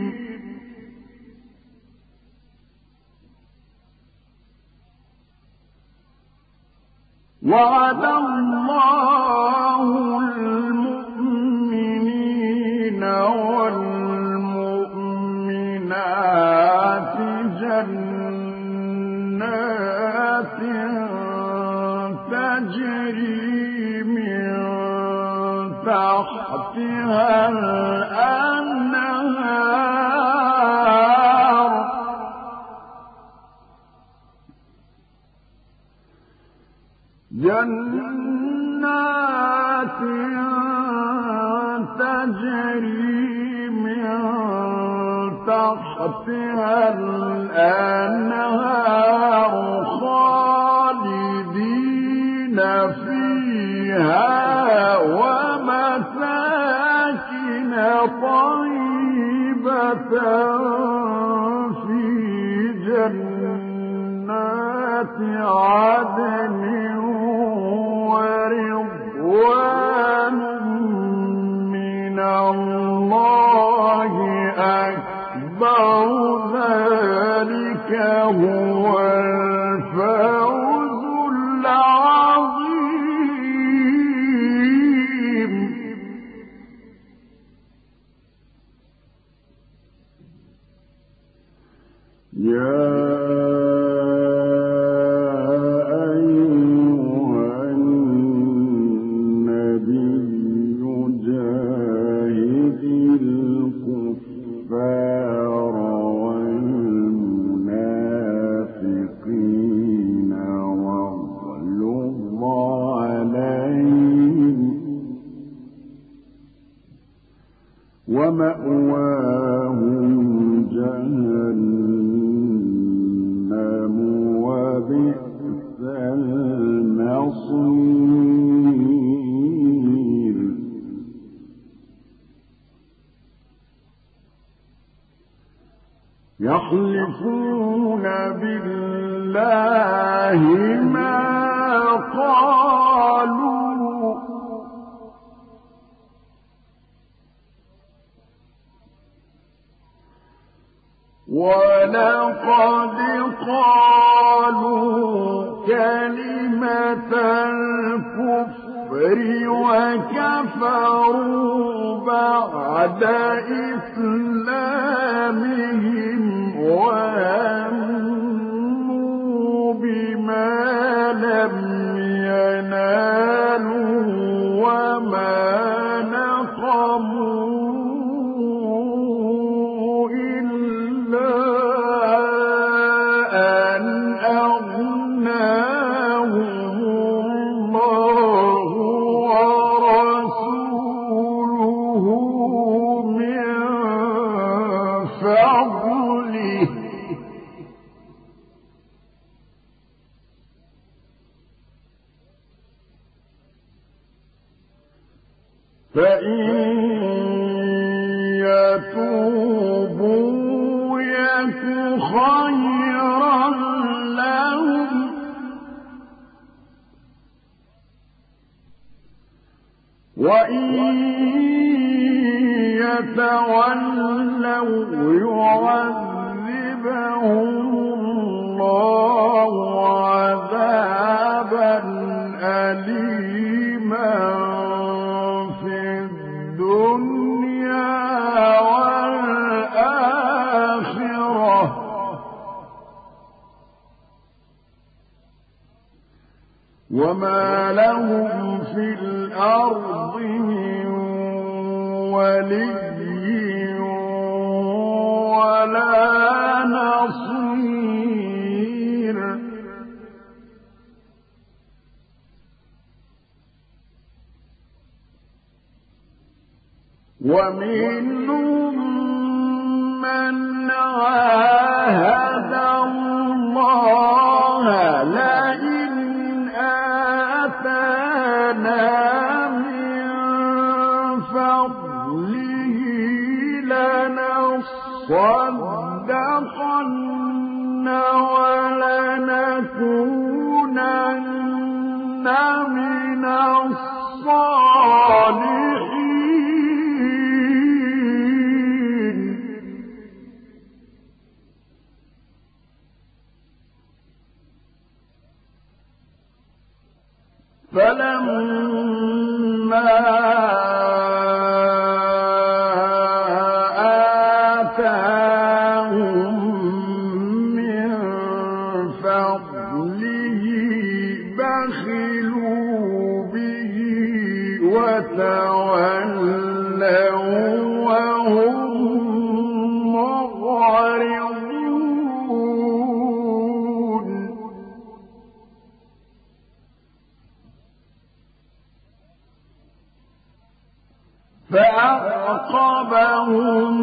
وعد الله المؤمنين والمؤمنات جنات تجري من تحتها الأنهار جنات تجري من تحتها الأنهار خالدين فيها ومساكن طيبة ذلك هو الفوز العظيم. يا ومأواهم جهنم وبئس المصير. يحلفون بالله ما قالوا ولقد قالوا كلمة الكفر وكفروا بعد إسلامهم وهموا بما لم ينالوا وما نقموا فإن يتوبوا يك خيرا لهم وإن يتولوا يعذبهم الله عذابا أليما والآخرة وما لهم في الأرض من ولي ولا نصير. ومنهم من عاهد الله لئن آتانا من فضله لنصدقن ولنكونن من الصالحين. فلما آتاهم من فضله بخلوا به وتولوا وهم معرضون. فأعقبهم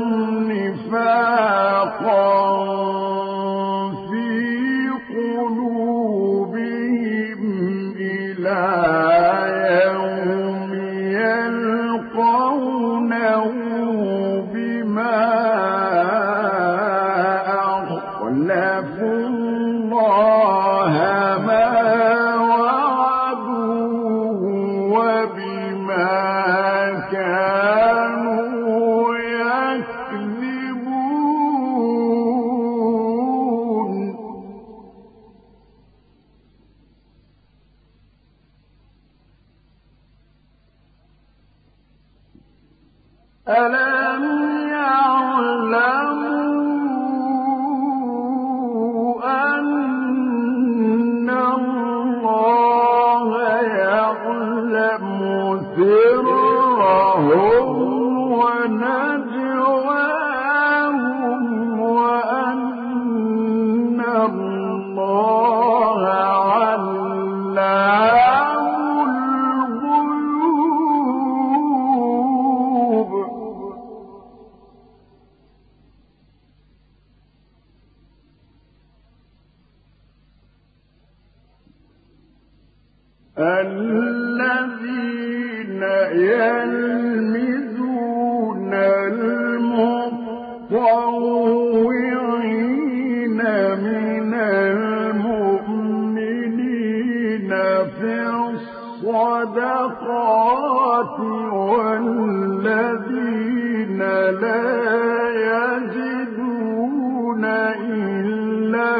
نفاقا في قلوبهم إلى يوم يلقونه بما أخلفوا الله ما وعدوه وبما كانوا يكذبون. ألم يعلموا أن الله يعلم سرهم ونجواهم وأن الله علام الغيوب الذين يلمزون المطوعين من المؤمنين في الصدقات والذين لا يجدون إلا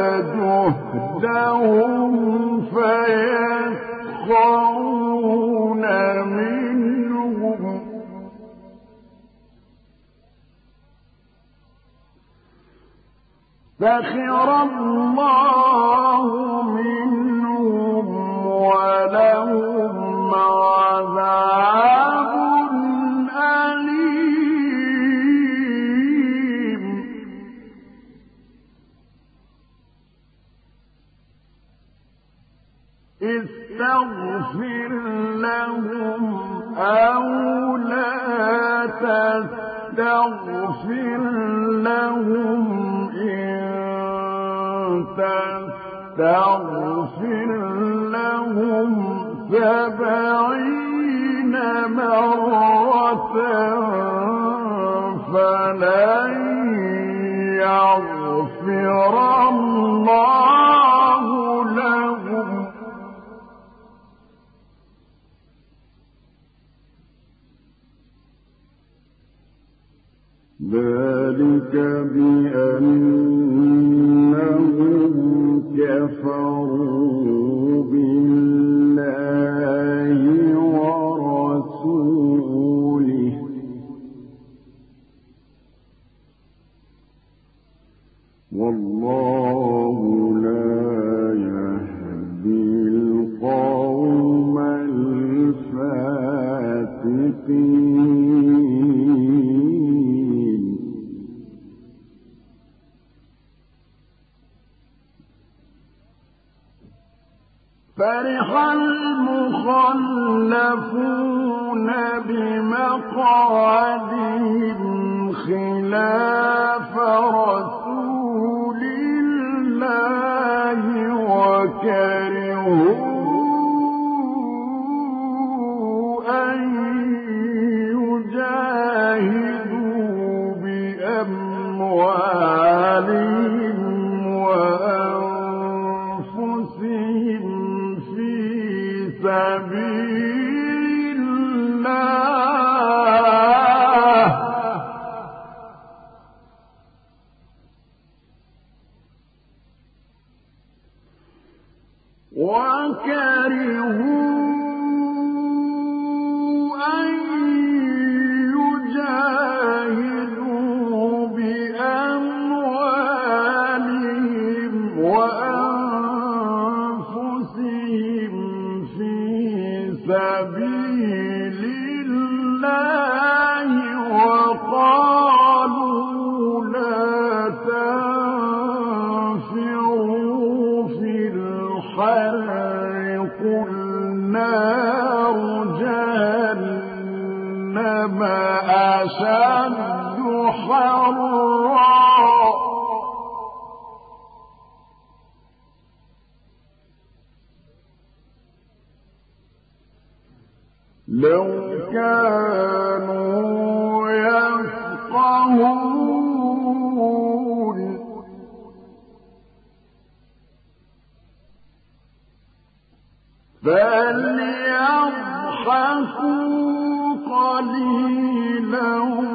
جهدهم فيسخرون منهم سخر الله منهم ولهم عذاب أليم استغفر لهم أو لا تستغفر لهم إن تستغفر لهم سبعين مرة فلن يغفر الله لهم ذلك بأنهم كفروا بالله ورسوله والله لا يهدي القوم الفاسقين فرح المخلفون بمقعدهم خلاف رسول الله وكرهوا أن يجاهدوا بأموالهم وأنفسهم سبيل الله وكرهوا أن يجاهدوا بأموالهم وأنفسهم سبيل الله وقالوا لا تنفروا في الحر قل نار جهنم أشد حرا لو كانوا يفقهون فليضحكوا قليلا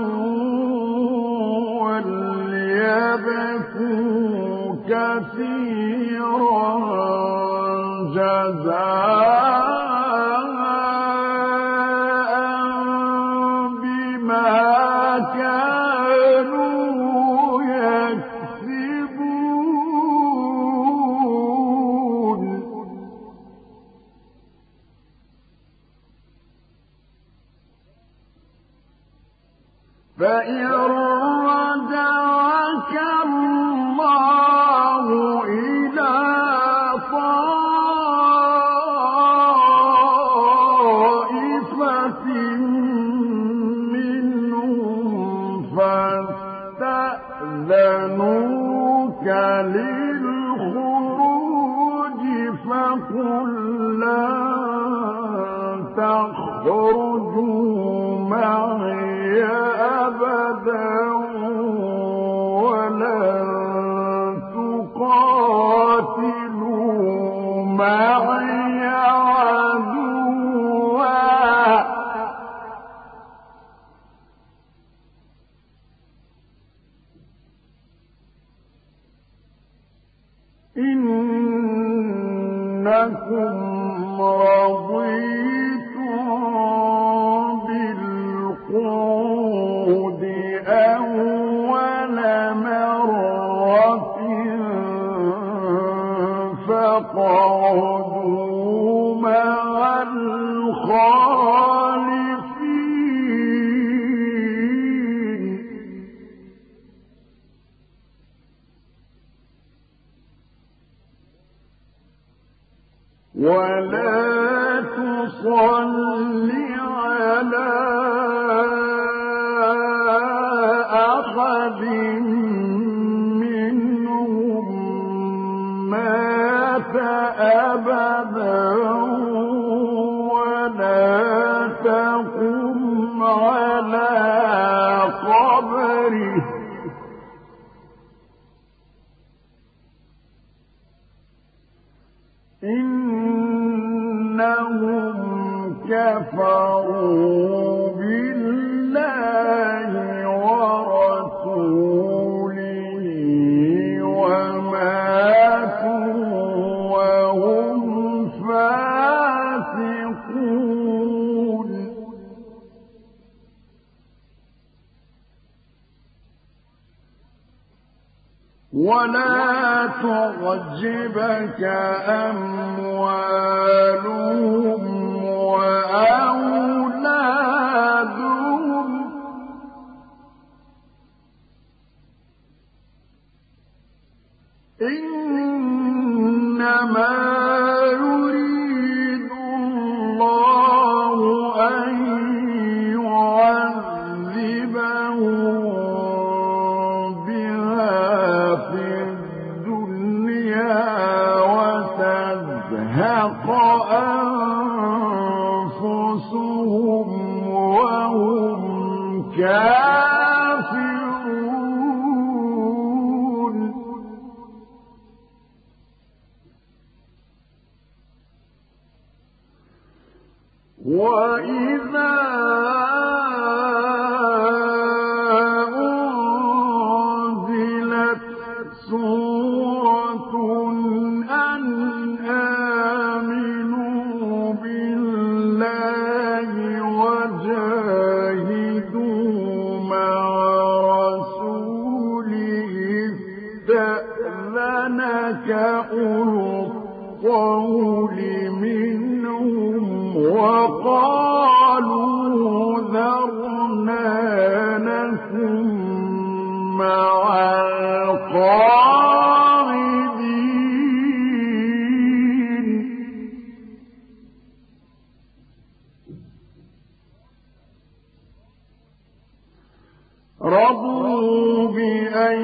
وليبكوا كثيرا جزاء بما للخروج فقل لن تخرجوا معي أبدا ولن تقاتلوا معي عدوا إنكم رضيتم بالقعود أول مرة فاقعدوا مع الخالفين ولا تصل على أحد منهم مات أبدا ولا تقم على قبره إنهم كفروا بالله ورسوله وماتوا وهم فاسقون ولا تعجبك أموالهم وأولادهم إنما يريد الله أن يعذبهم وتزهق أنفسهم وهم كافرون وإذا أنزلت سورة أن آمنوا بالله وجاهدوا مع رسوله استأذنك أولو الطول منهم وقالوا ذرنا نكن مع القاعدين رضوا بأن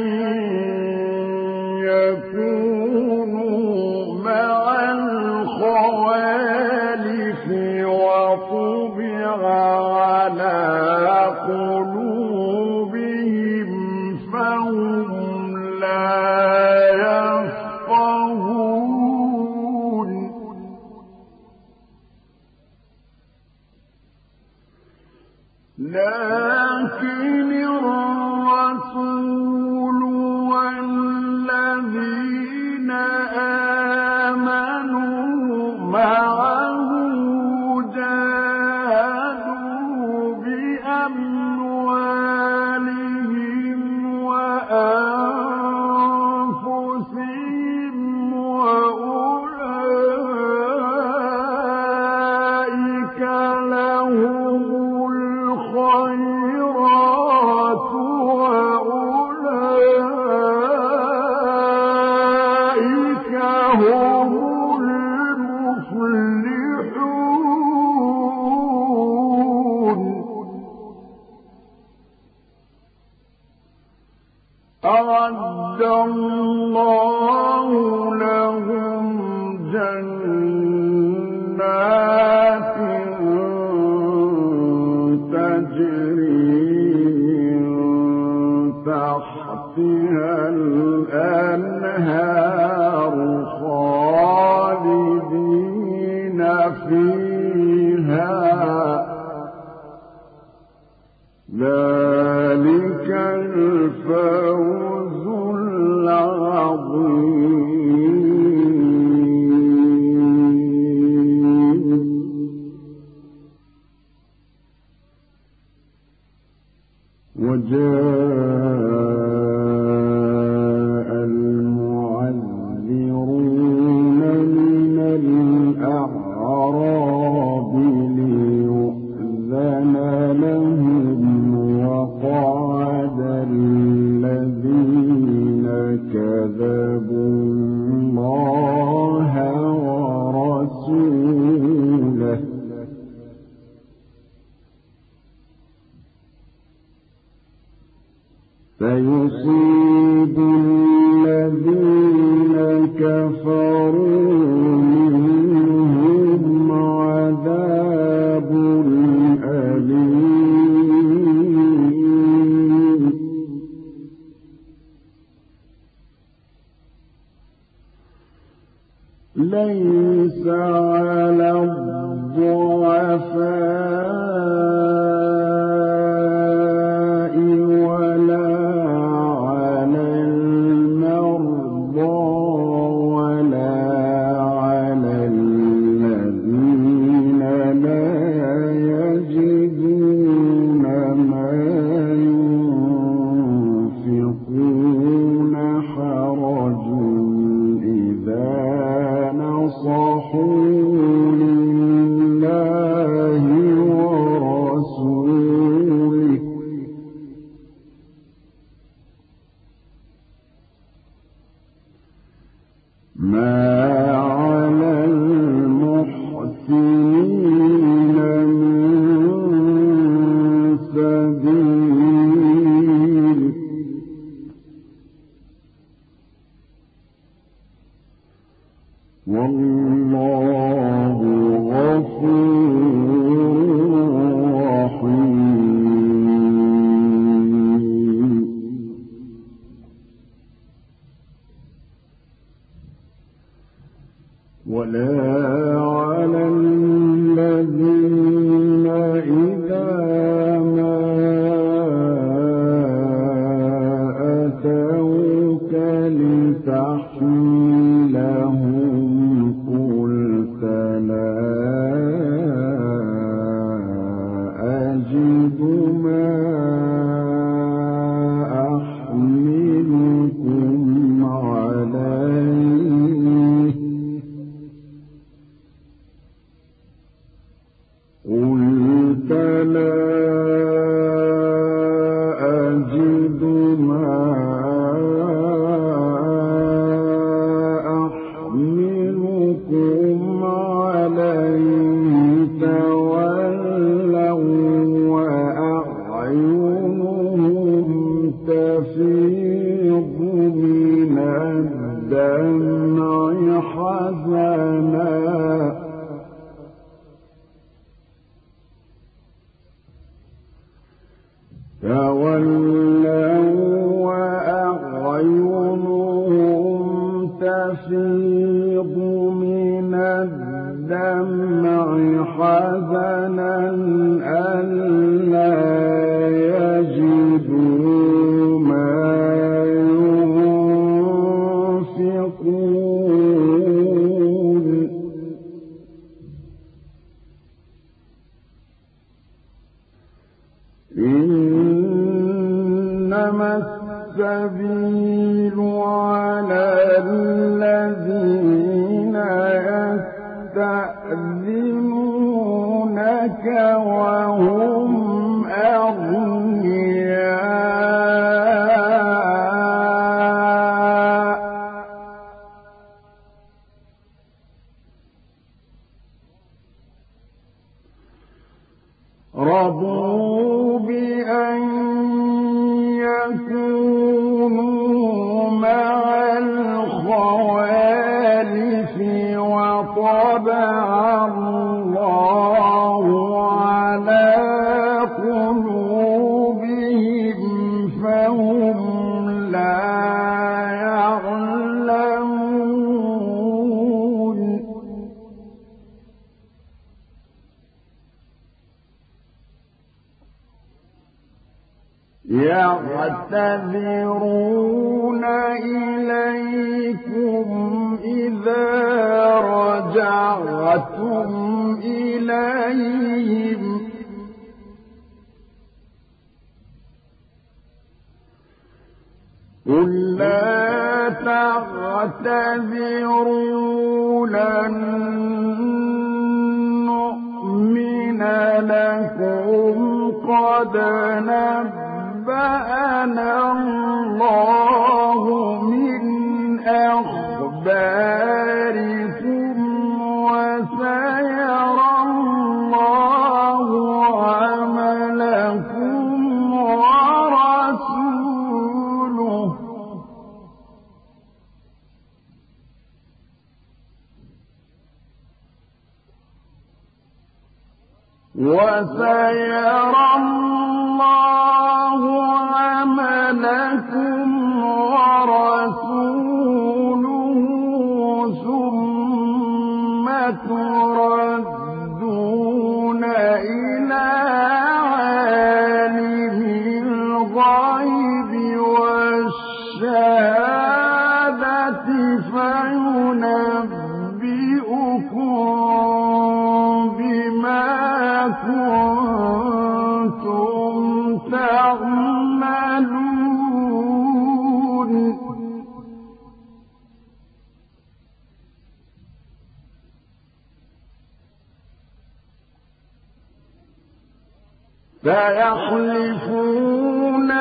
يكونوا مع الخوالف وطبع على قلوبهم فهم لا يفقهون لكن الرسول والذين الله لهم جنات تجري من تحتها الأنهار خالدين فيها ذلك الفوز العظيم. وجاء المعذرون من الأعراب ليؤذن لهم وقعد الذين كذبوا الله ورسوله سيصيب الذين كفروا منهم عذاب أليم. ليس على الضعفاء ولا على المرضى ولا على الذين لا يجدون ما ينفقون حرج إذا نصحوا لله ورسوله ما على المحسنين من سبيل والله غفور رحيم. ولا على الذين إذا ما أتوك لتحملهم قلت لا أجد ما أحملكم عليه قلت لا أجد ما أحملكم عليه تولوا وأعينهم تفيض من الدمع حزنا تولوا وأعينهم تفيض من الدمع حزنا ألا يجدوا ما ينفقون إنما السبيل على الذين يستأذنونك وهم أغنياء رضوا بأن يكونوا مع يعتذرون إليكم إذا رجعتم إليهم قل لا تعتذروا لن نؤمن لكم قد نبأنا الله من أخباركم وسيرى الله عملكم ورسوله وسيرى الله عملكم ورسوله ثم تردون إلى عالم الغيب والشهادة فينبئكم بما كنتم تعملون فيحلفون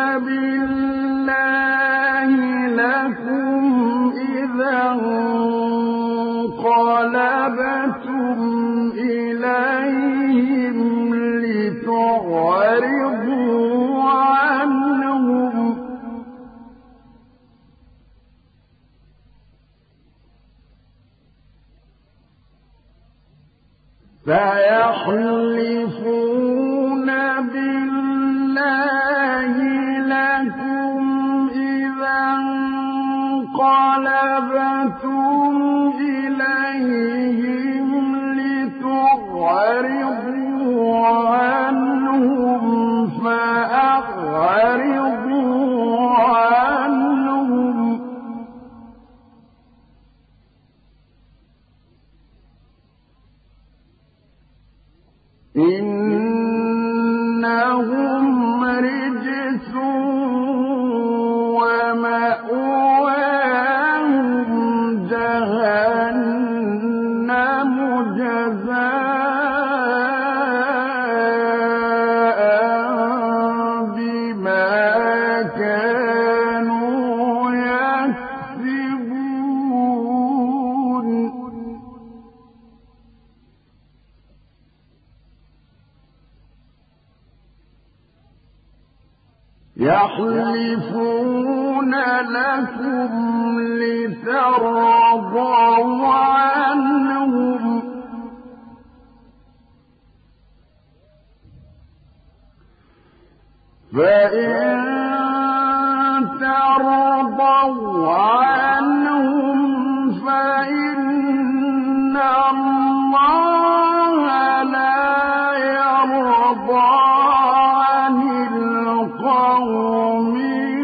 بالله لكم إذا انقلبتم إليهم لتعرضوا عنهم فيحلفون بالله لكم إذا انقلبتم إليهم لتعرضوا عنهم فأعرضوا عنهم إنهم رجس ومأواهم جهنم جزاء بما كانوا يكسبون يحلفون لكم لترضوا عنهم فإن ترضوا عنهم فإن الله لا يرضى عن القوم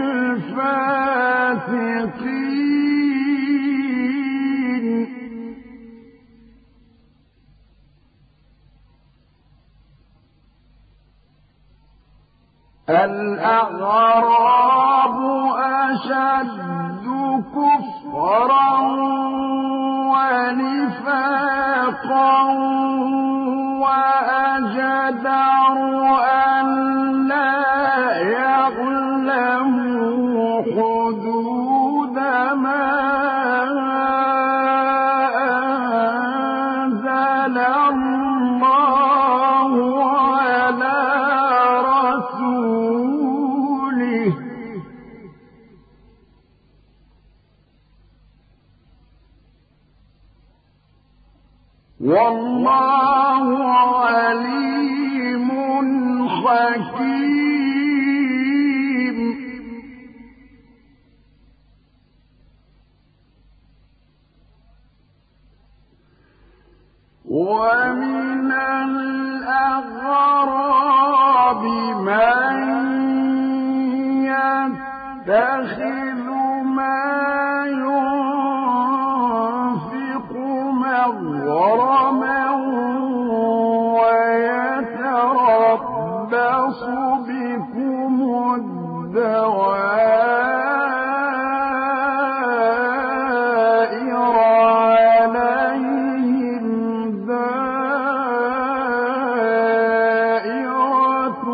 الفاسقين الأعراب أشد كفرا ونفاقا وأجدر أن لا يعلموا حدود ما أنزل الله على رسوله والله عليم حكيم ومن الأغراب من يتخذ ما ينفق مغرما ويتربص بكم الدوائر عليهم دائرة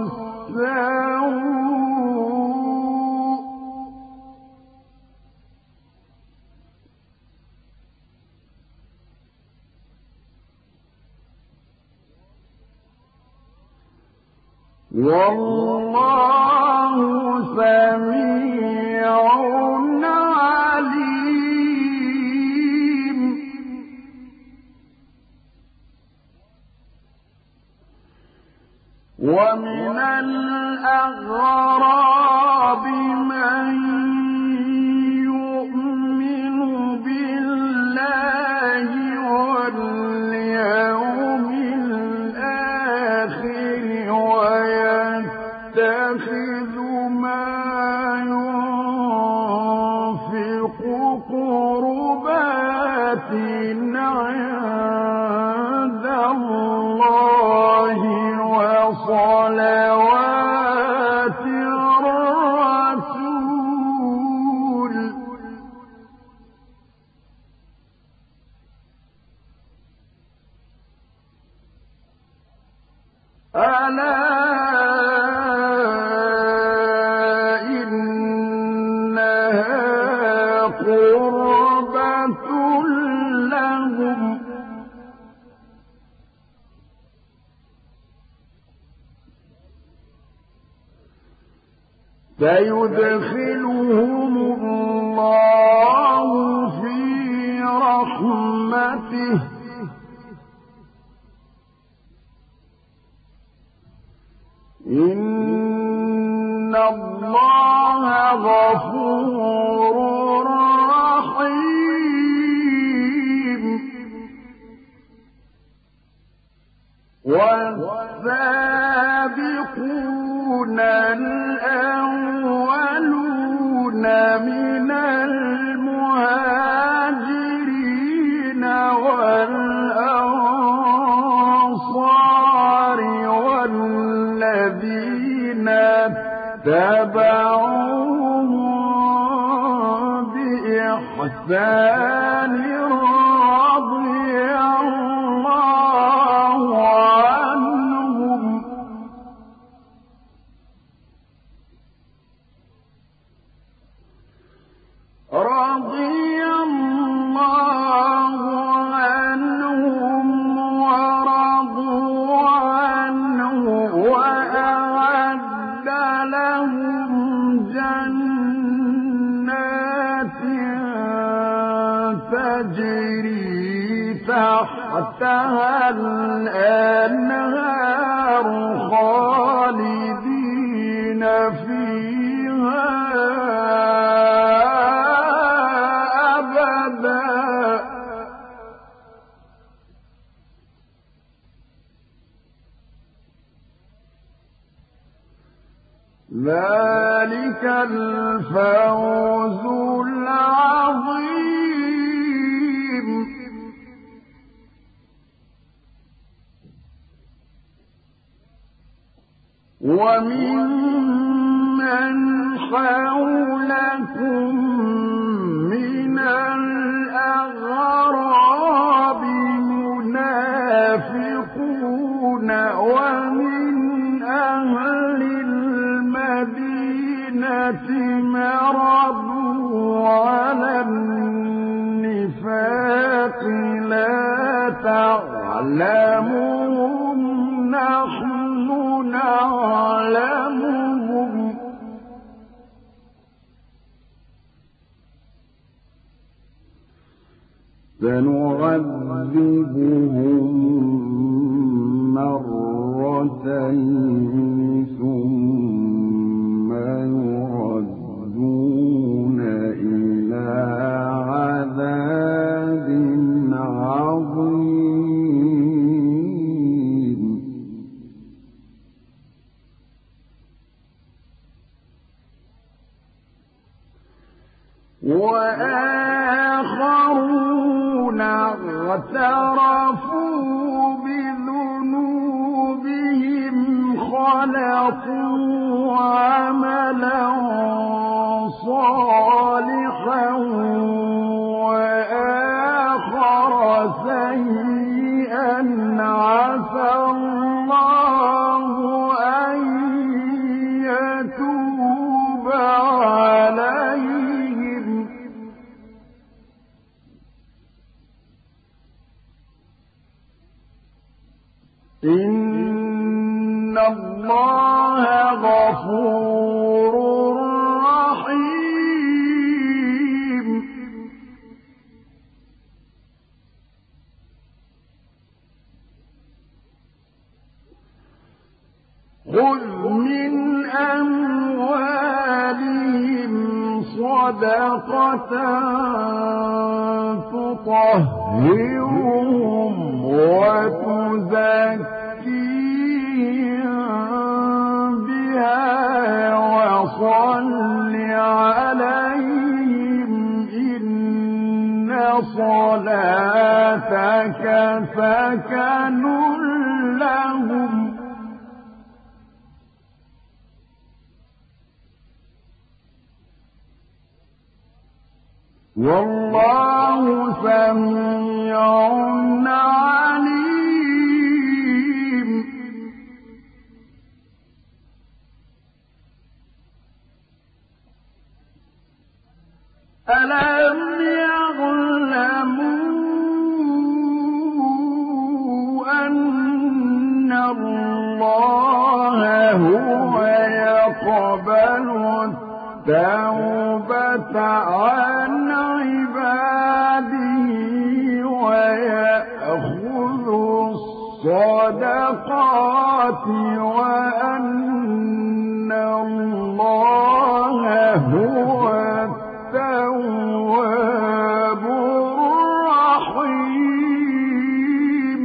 السوء والله سميع عليم. ومن الأغراب من يؤمن بالله واليوم الآخر ويتخذ ما ينفق قربات عند الله وصلوات الرسول ألا إنها قربة لهم سيدخلهم الله في رحمته إن الله غفور رحيم. والسابقون الأولون من المهاجرين والأنصار والذين اتبعوهم بإحسان رضي الله عنهم رضي الله عنهم ورضوا عنه وأعد لهم جنات تجري تحتها الأنهار خالدين فيها ذلك الفوز العظيم. وممن حولكم من الأغراب منافقون ومن أهل المدينة مرضوا على النفاق لا تعلمهم نحن نعلمهم سنعذبهم مرتين ثم يردون إلى عذاب عظيم. اعترفوا بذنوبهم خلقوا عملا صالحا وآخر سيئا عسى الله أن يتوب عليهم إن الله غفور رحيم. خذ من أموالهم صدقة تطهرهم وتزكيهم بها وصل عليهم إن صلاتك سكن لهم والله سميع عليم. ألم يعلموا أن الله هو يقبل التوبة عن عباده ويأخذ الصدقات وأن الله هو التواب الرحيم.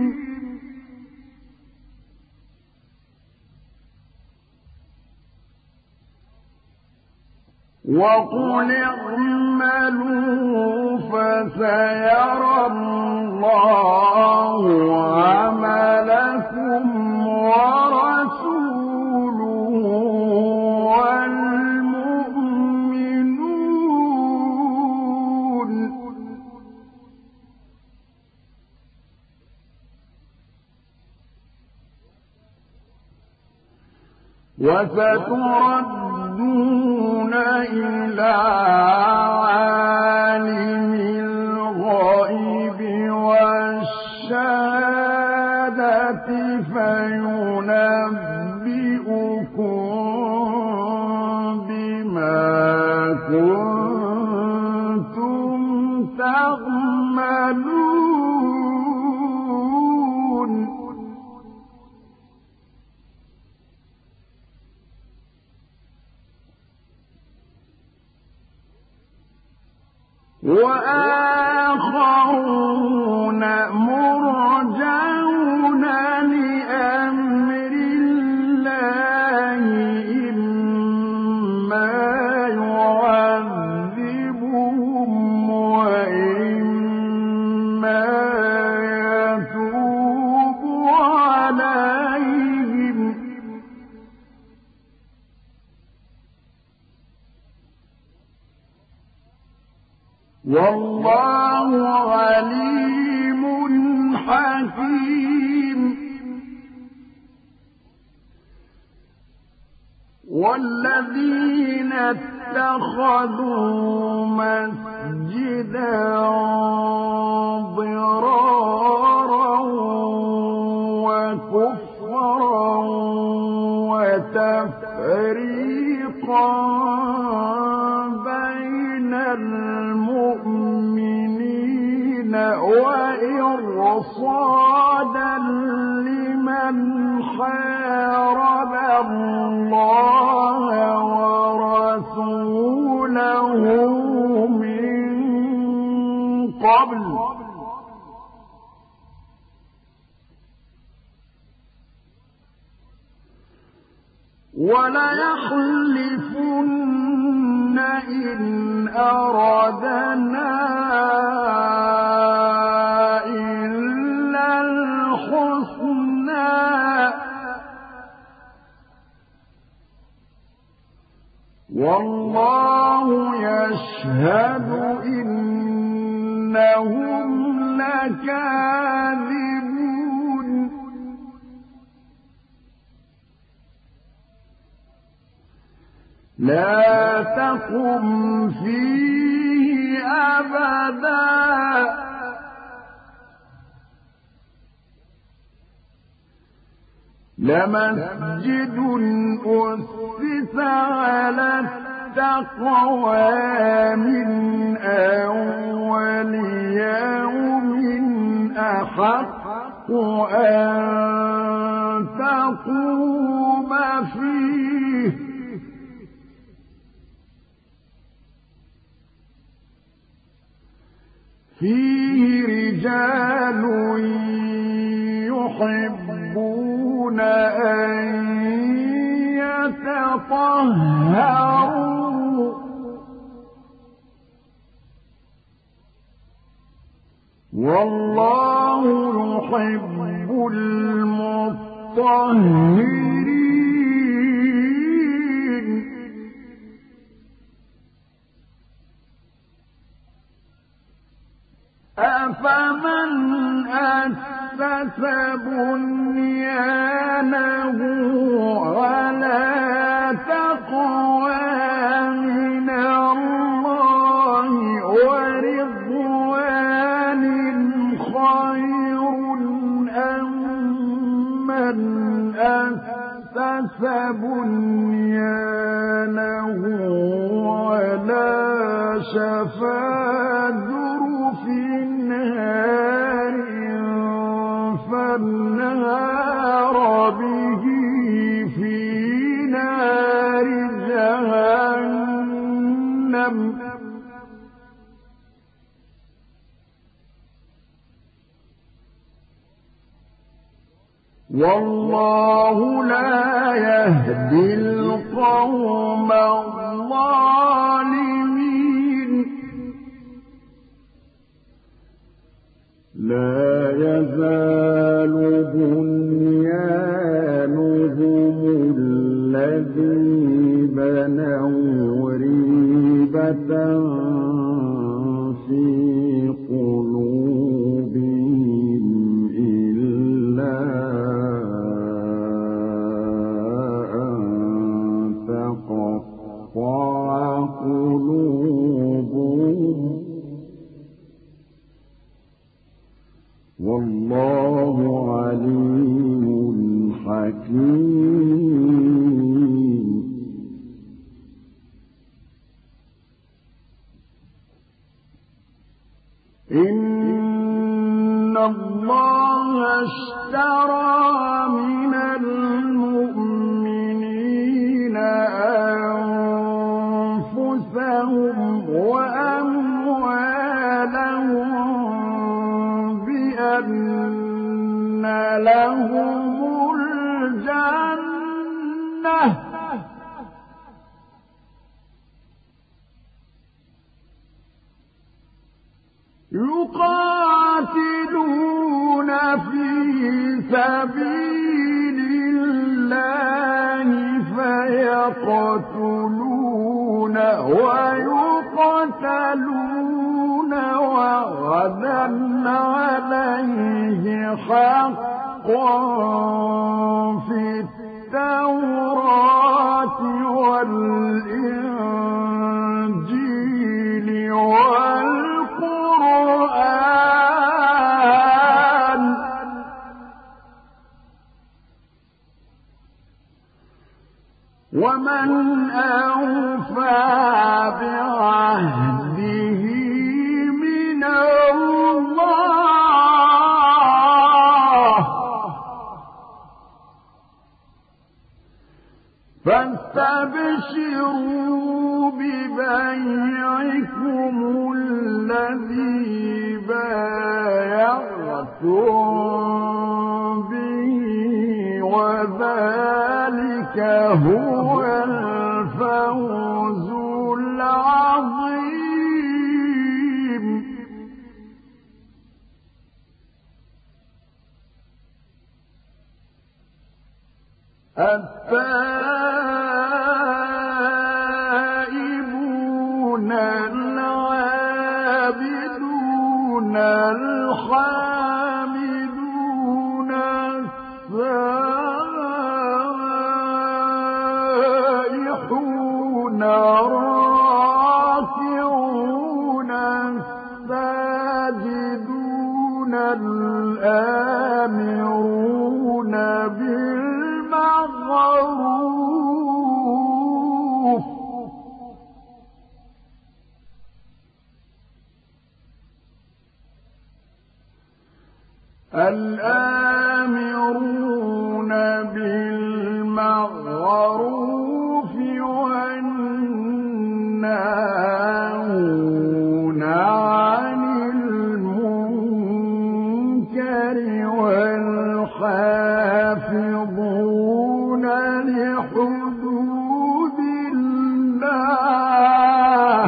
وقل اعملوا فسيرى الله عملكم ورسوله والمؤمنون وستردون إلى عالم الغيب والشهادة فينبئكم بما كنتم تعملون. وآخرون مرجون لأمر الله إما يعذبهم وإما يتوب عليهم والله عليم حكيم. والذين اتخذوا مسجدا ضرارا وكفرا وتفريقا بين المؤمنين وإرصادا لمن حارب الله ورسوله من قبل وليحلفن إن أردنا إنهم لكاذبون لا تقم فيه أبدا لمسجد أسس على التقوى من أول يوم أحق أن تقوم فيه فيه رجال يحبون أن يتطهروا والله يحب المطهرين أفمن أسس بنيانه على تقوى من الله ورضوان خير أم من أسس بنيانه على شفا جرف نار فانهار به في نار جهنم والله لا يهدي القوم الظالمين لا يزال بنيانهم الذي بنوا ريبة في قلوبهم إلا أن تقطع قلوبهم والله عليم حكيم إن الله اشترى من المؤمنين أنفسهم وأموالهم بأن لهم الجنة يقاتلون في سبيل الله فيقتلون ويقتلون وعدا عليه حقا في التوراة والإنجيل والقرآن ومن أوفى بعهده من الله فاستبشروا ببيعكم الذي بايعتم به وذلك هو الفوز العظيم التائبون العابدون الحامدون السائحون الراكعون الساجدون الآمرون بالمعروف الآمرون بالمعروف والناهون عن المنكر والحافظون لحدود الله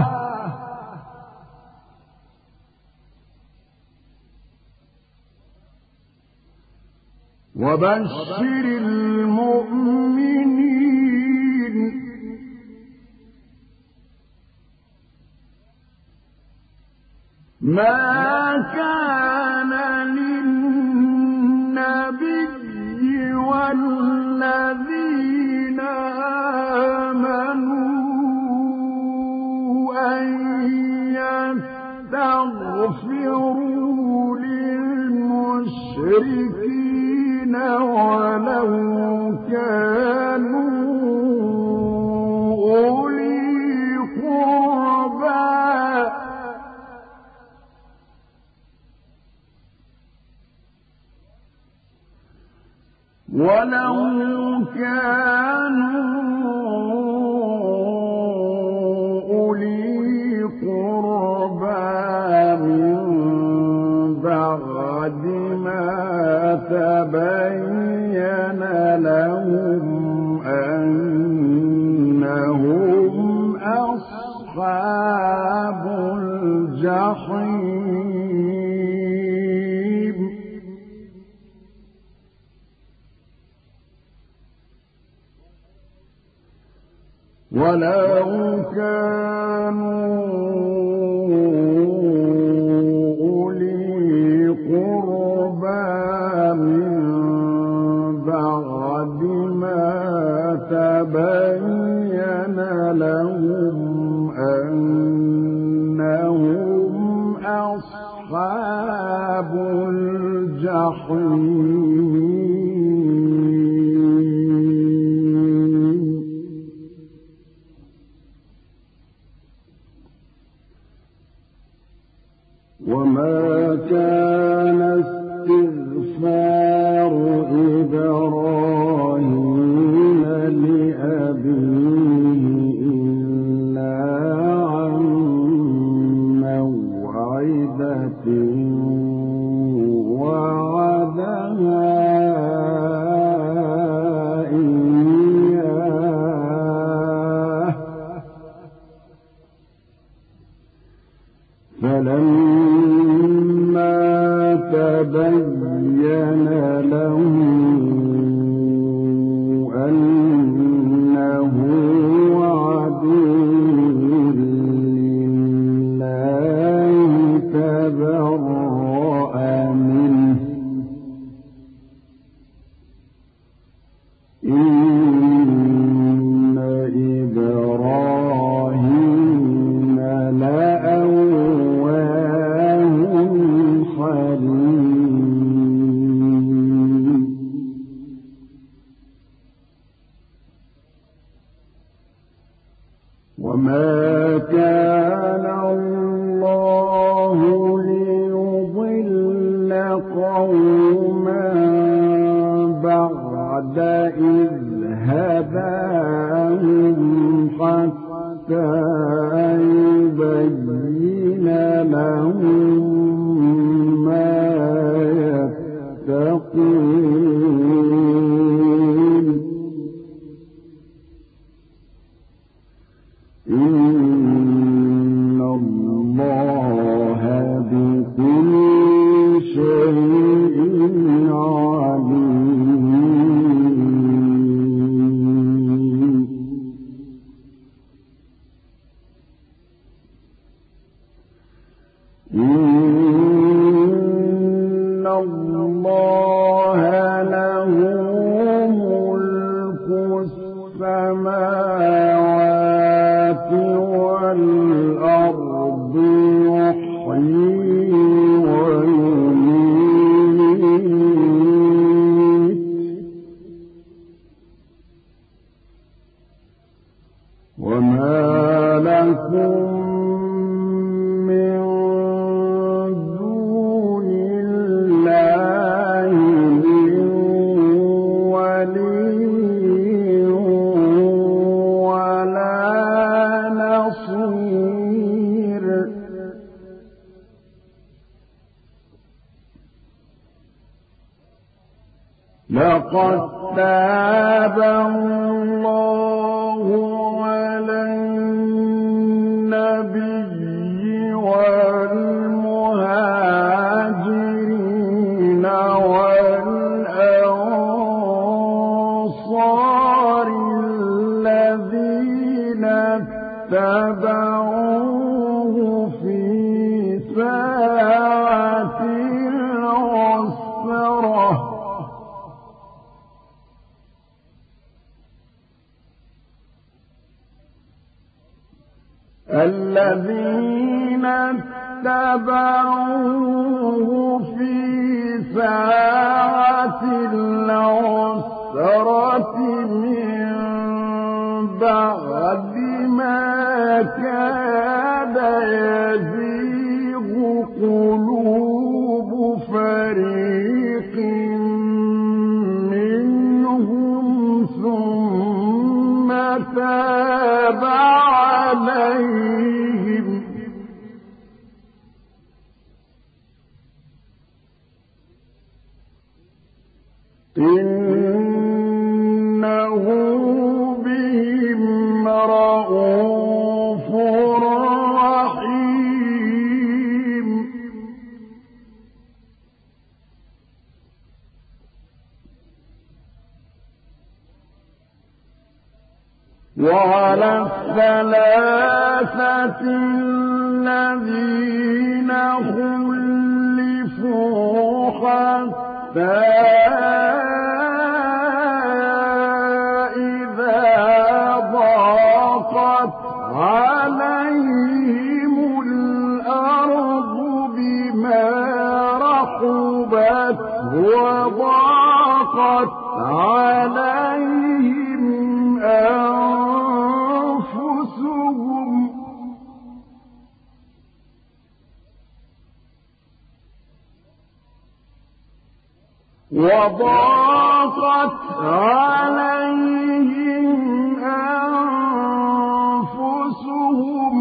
وبشر المؤمنين ما كان للنبي والذين آمنوا أن يستغفروا للمشركين ولو كانوا أولي قربى ولو كانوا أولي قربى من بعد ما تبين لهم أنهم أصحاب الجحيم ولو كانوا أولي قربى من بعد ما تبين لهم أنهم أصحاب الجحيم وما كان استغفار إبراهيم لأبيه إلا عن موعدة وعدها إياه فلما تبين له أنه عدو لله تبرأ منه إن إبراهيم لأواه حليم وما كان الله ليضل قوما بعد إذ هداهم حتى يبين لهم ما يتقون إن الله بكل شيء عليم إن لقد تاب الله على النبي والمهاجرين والأنصار الذين اتبعوه في ساعة العسرة الذين اتبعوه في ساعة العسرة من بعد ما كاد يزيغ قلوب فريق منهم ثم تاب عليهم إنه بهم رءوف رحيم وعلى الثلاثة الذين خلفوا حتى إذا ضاقت عليهم الأرض بما رحبت وضاقت عليهم أنفسهم وضاقت عليهم أنفسهم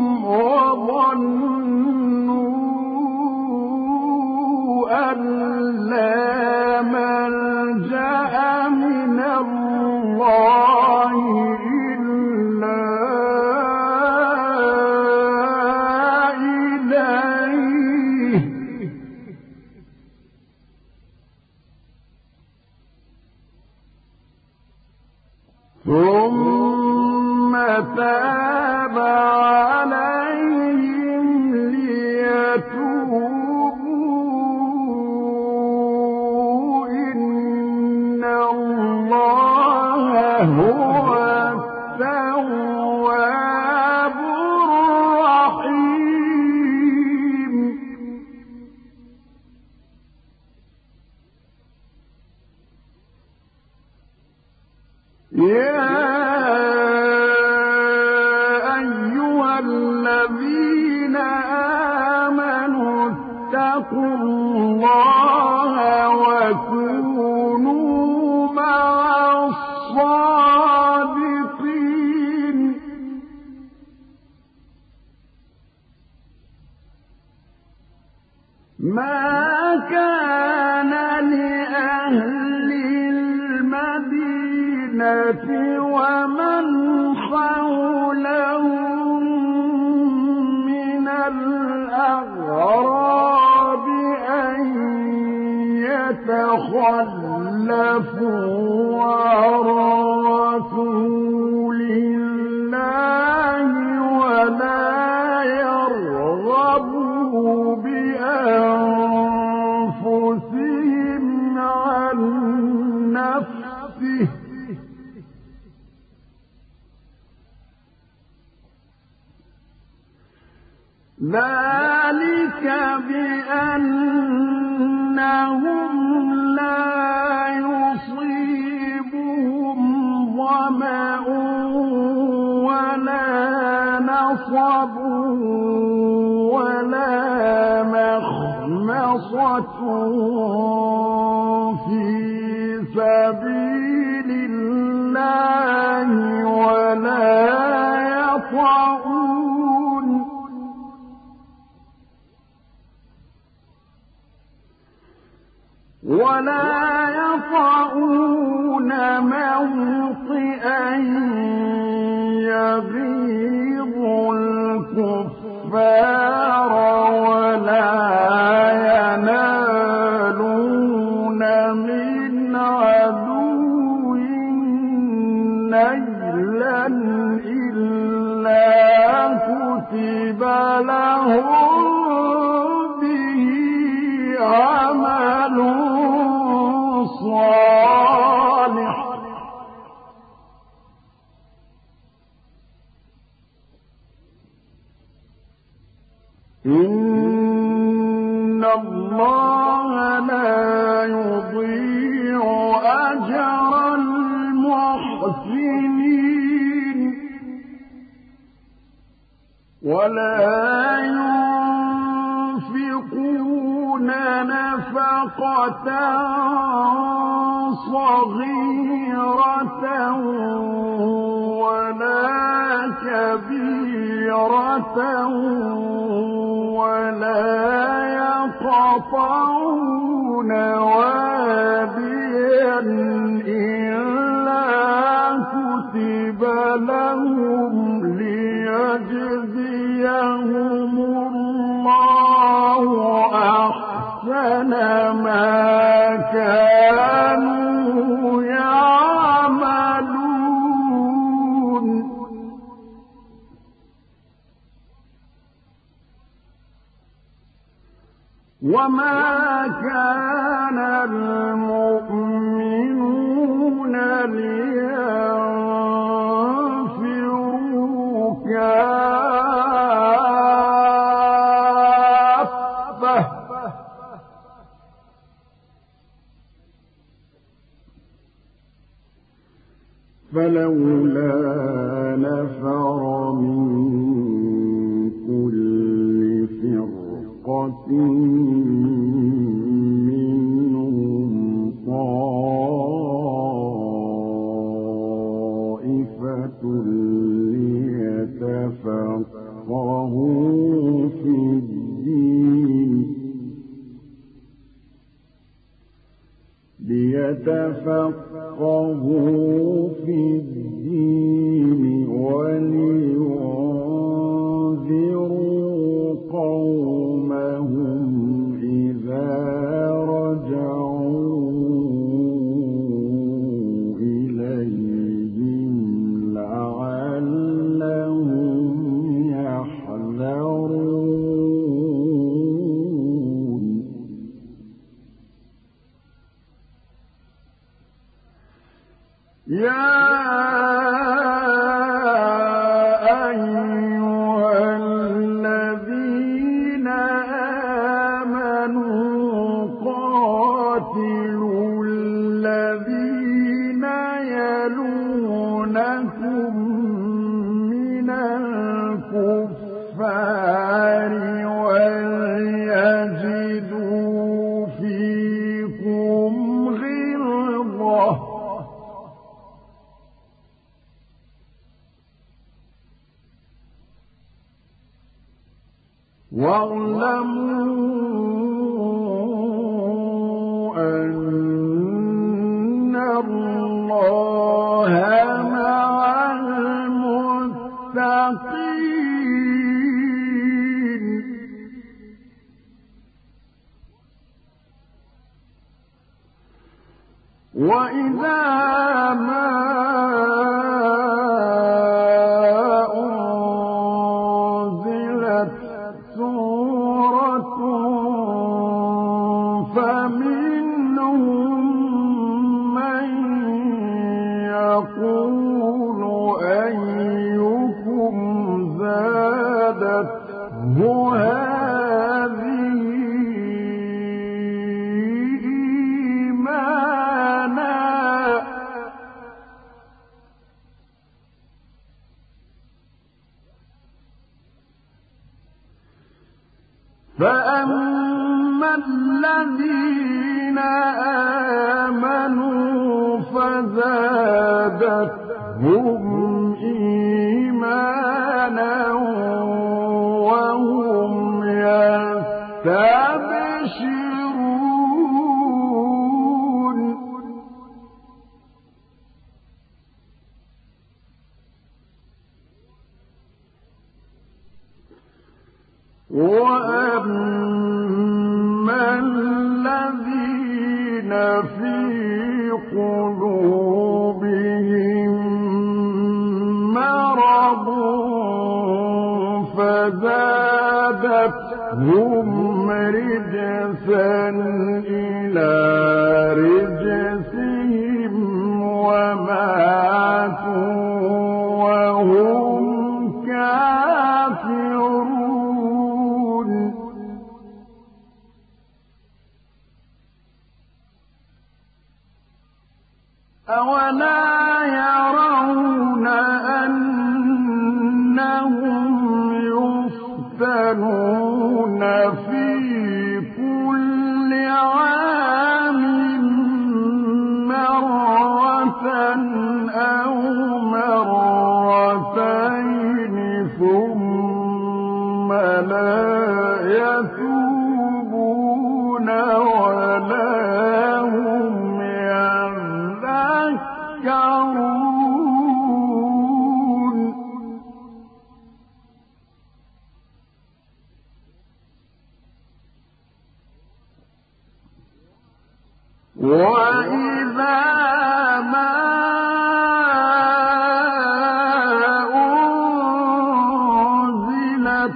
وظنوا أن لا ملجأ من الله إلا إليه ثم تاب عليهم ليتوبوا إن الله هو التواب الرحيم يا أيها الذين آمنوا اتقوا الله وكونوا مع الصادقين ما كان لأهل المدينة ومن حولهم من الأعراب أن يتخلفوا عن رسول الله ولا يرغبوا بأنفسهم عن نفسه ذلك بأنهم لا يصيبهم ظمأ ولا نصب ولا مخمصة في سبيل الله ولا يطعون ولا يطعون موطئا يغيظ الكفار ولا ينالون من عدو نيلا إلا كتب لهم به عمل صالح إن الله لا يضيع أجر المحسنين ولا ينفقون نفقة صغيرة ولا كبيرة ولا يقطعون واديا إلا كتب لهم ليجزيهم الله أحسن ما كانوا يعملون وما كان المؤمنون لينفروا كافة فلولا نفر من كل فرقة منهم طائفة ليتفقهوا في الدين ليتفقهوا في الدين ولينذروا قومهم إذا رجعوا إليهم لعلهم يحذرون يا أيها الذين آمنوا قاتلوا الذين يلونكم من الكفار وليجدوا فيكم غلظة واعلموا أن الله مع المتقين وإذا ما فمنهم من يقول أيكم زادته هذه إيمانا فأما الذين آمنوا فزادتهم إيمانا وهم يستبشرون فزادتهم رجسا إلى رجسهم وماتوا وهم كافرون أولا يرون أنهم يفتنون في كل عام مرة أو مرتين ثم لا يتوبون ولا هم يذكرون وإذا ما أنزلت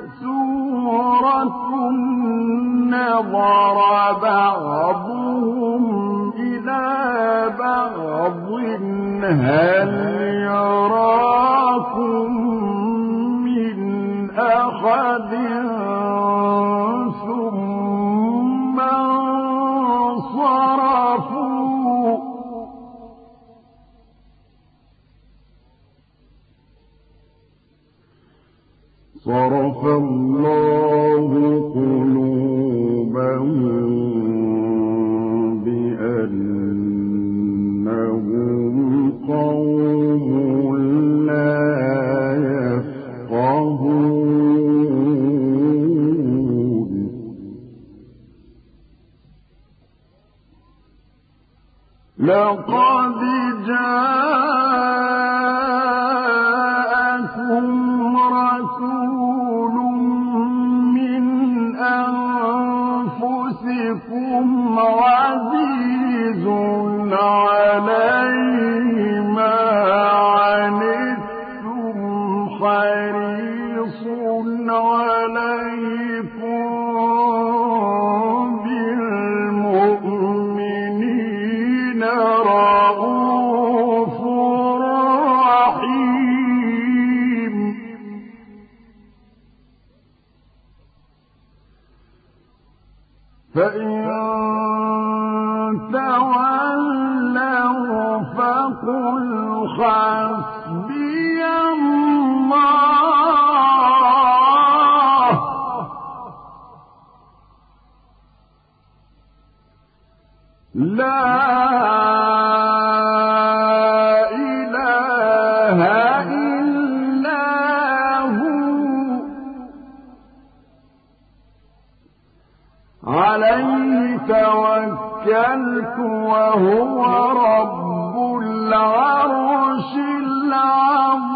سورة نظر بعضهم إلى بعض هل يراكم من أحد ثم انصرفوا صرف الله قلوبهم بأنهم قوم لا يفقهون لقد جاءكم رسول من أنفسكم عزيز عليه ما عنتم حريص عليكم بالمؤمنين رؤوف رحيم فإن تولوا فقل حسبي الله لا إله إلا هو عليه توكلت وهو رب العرش العظيم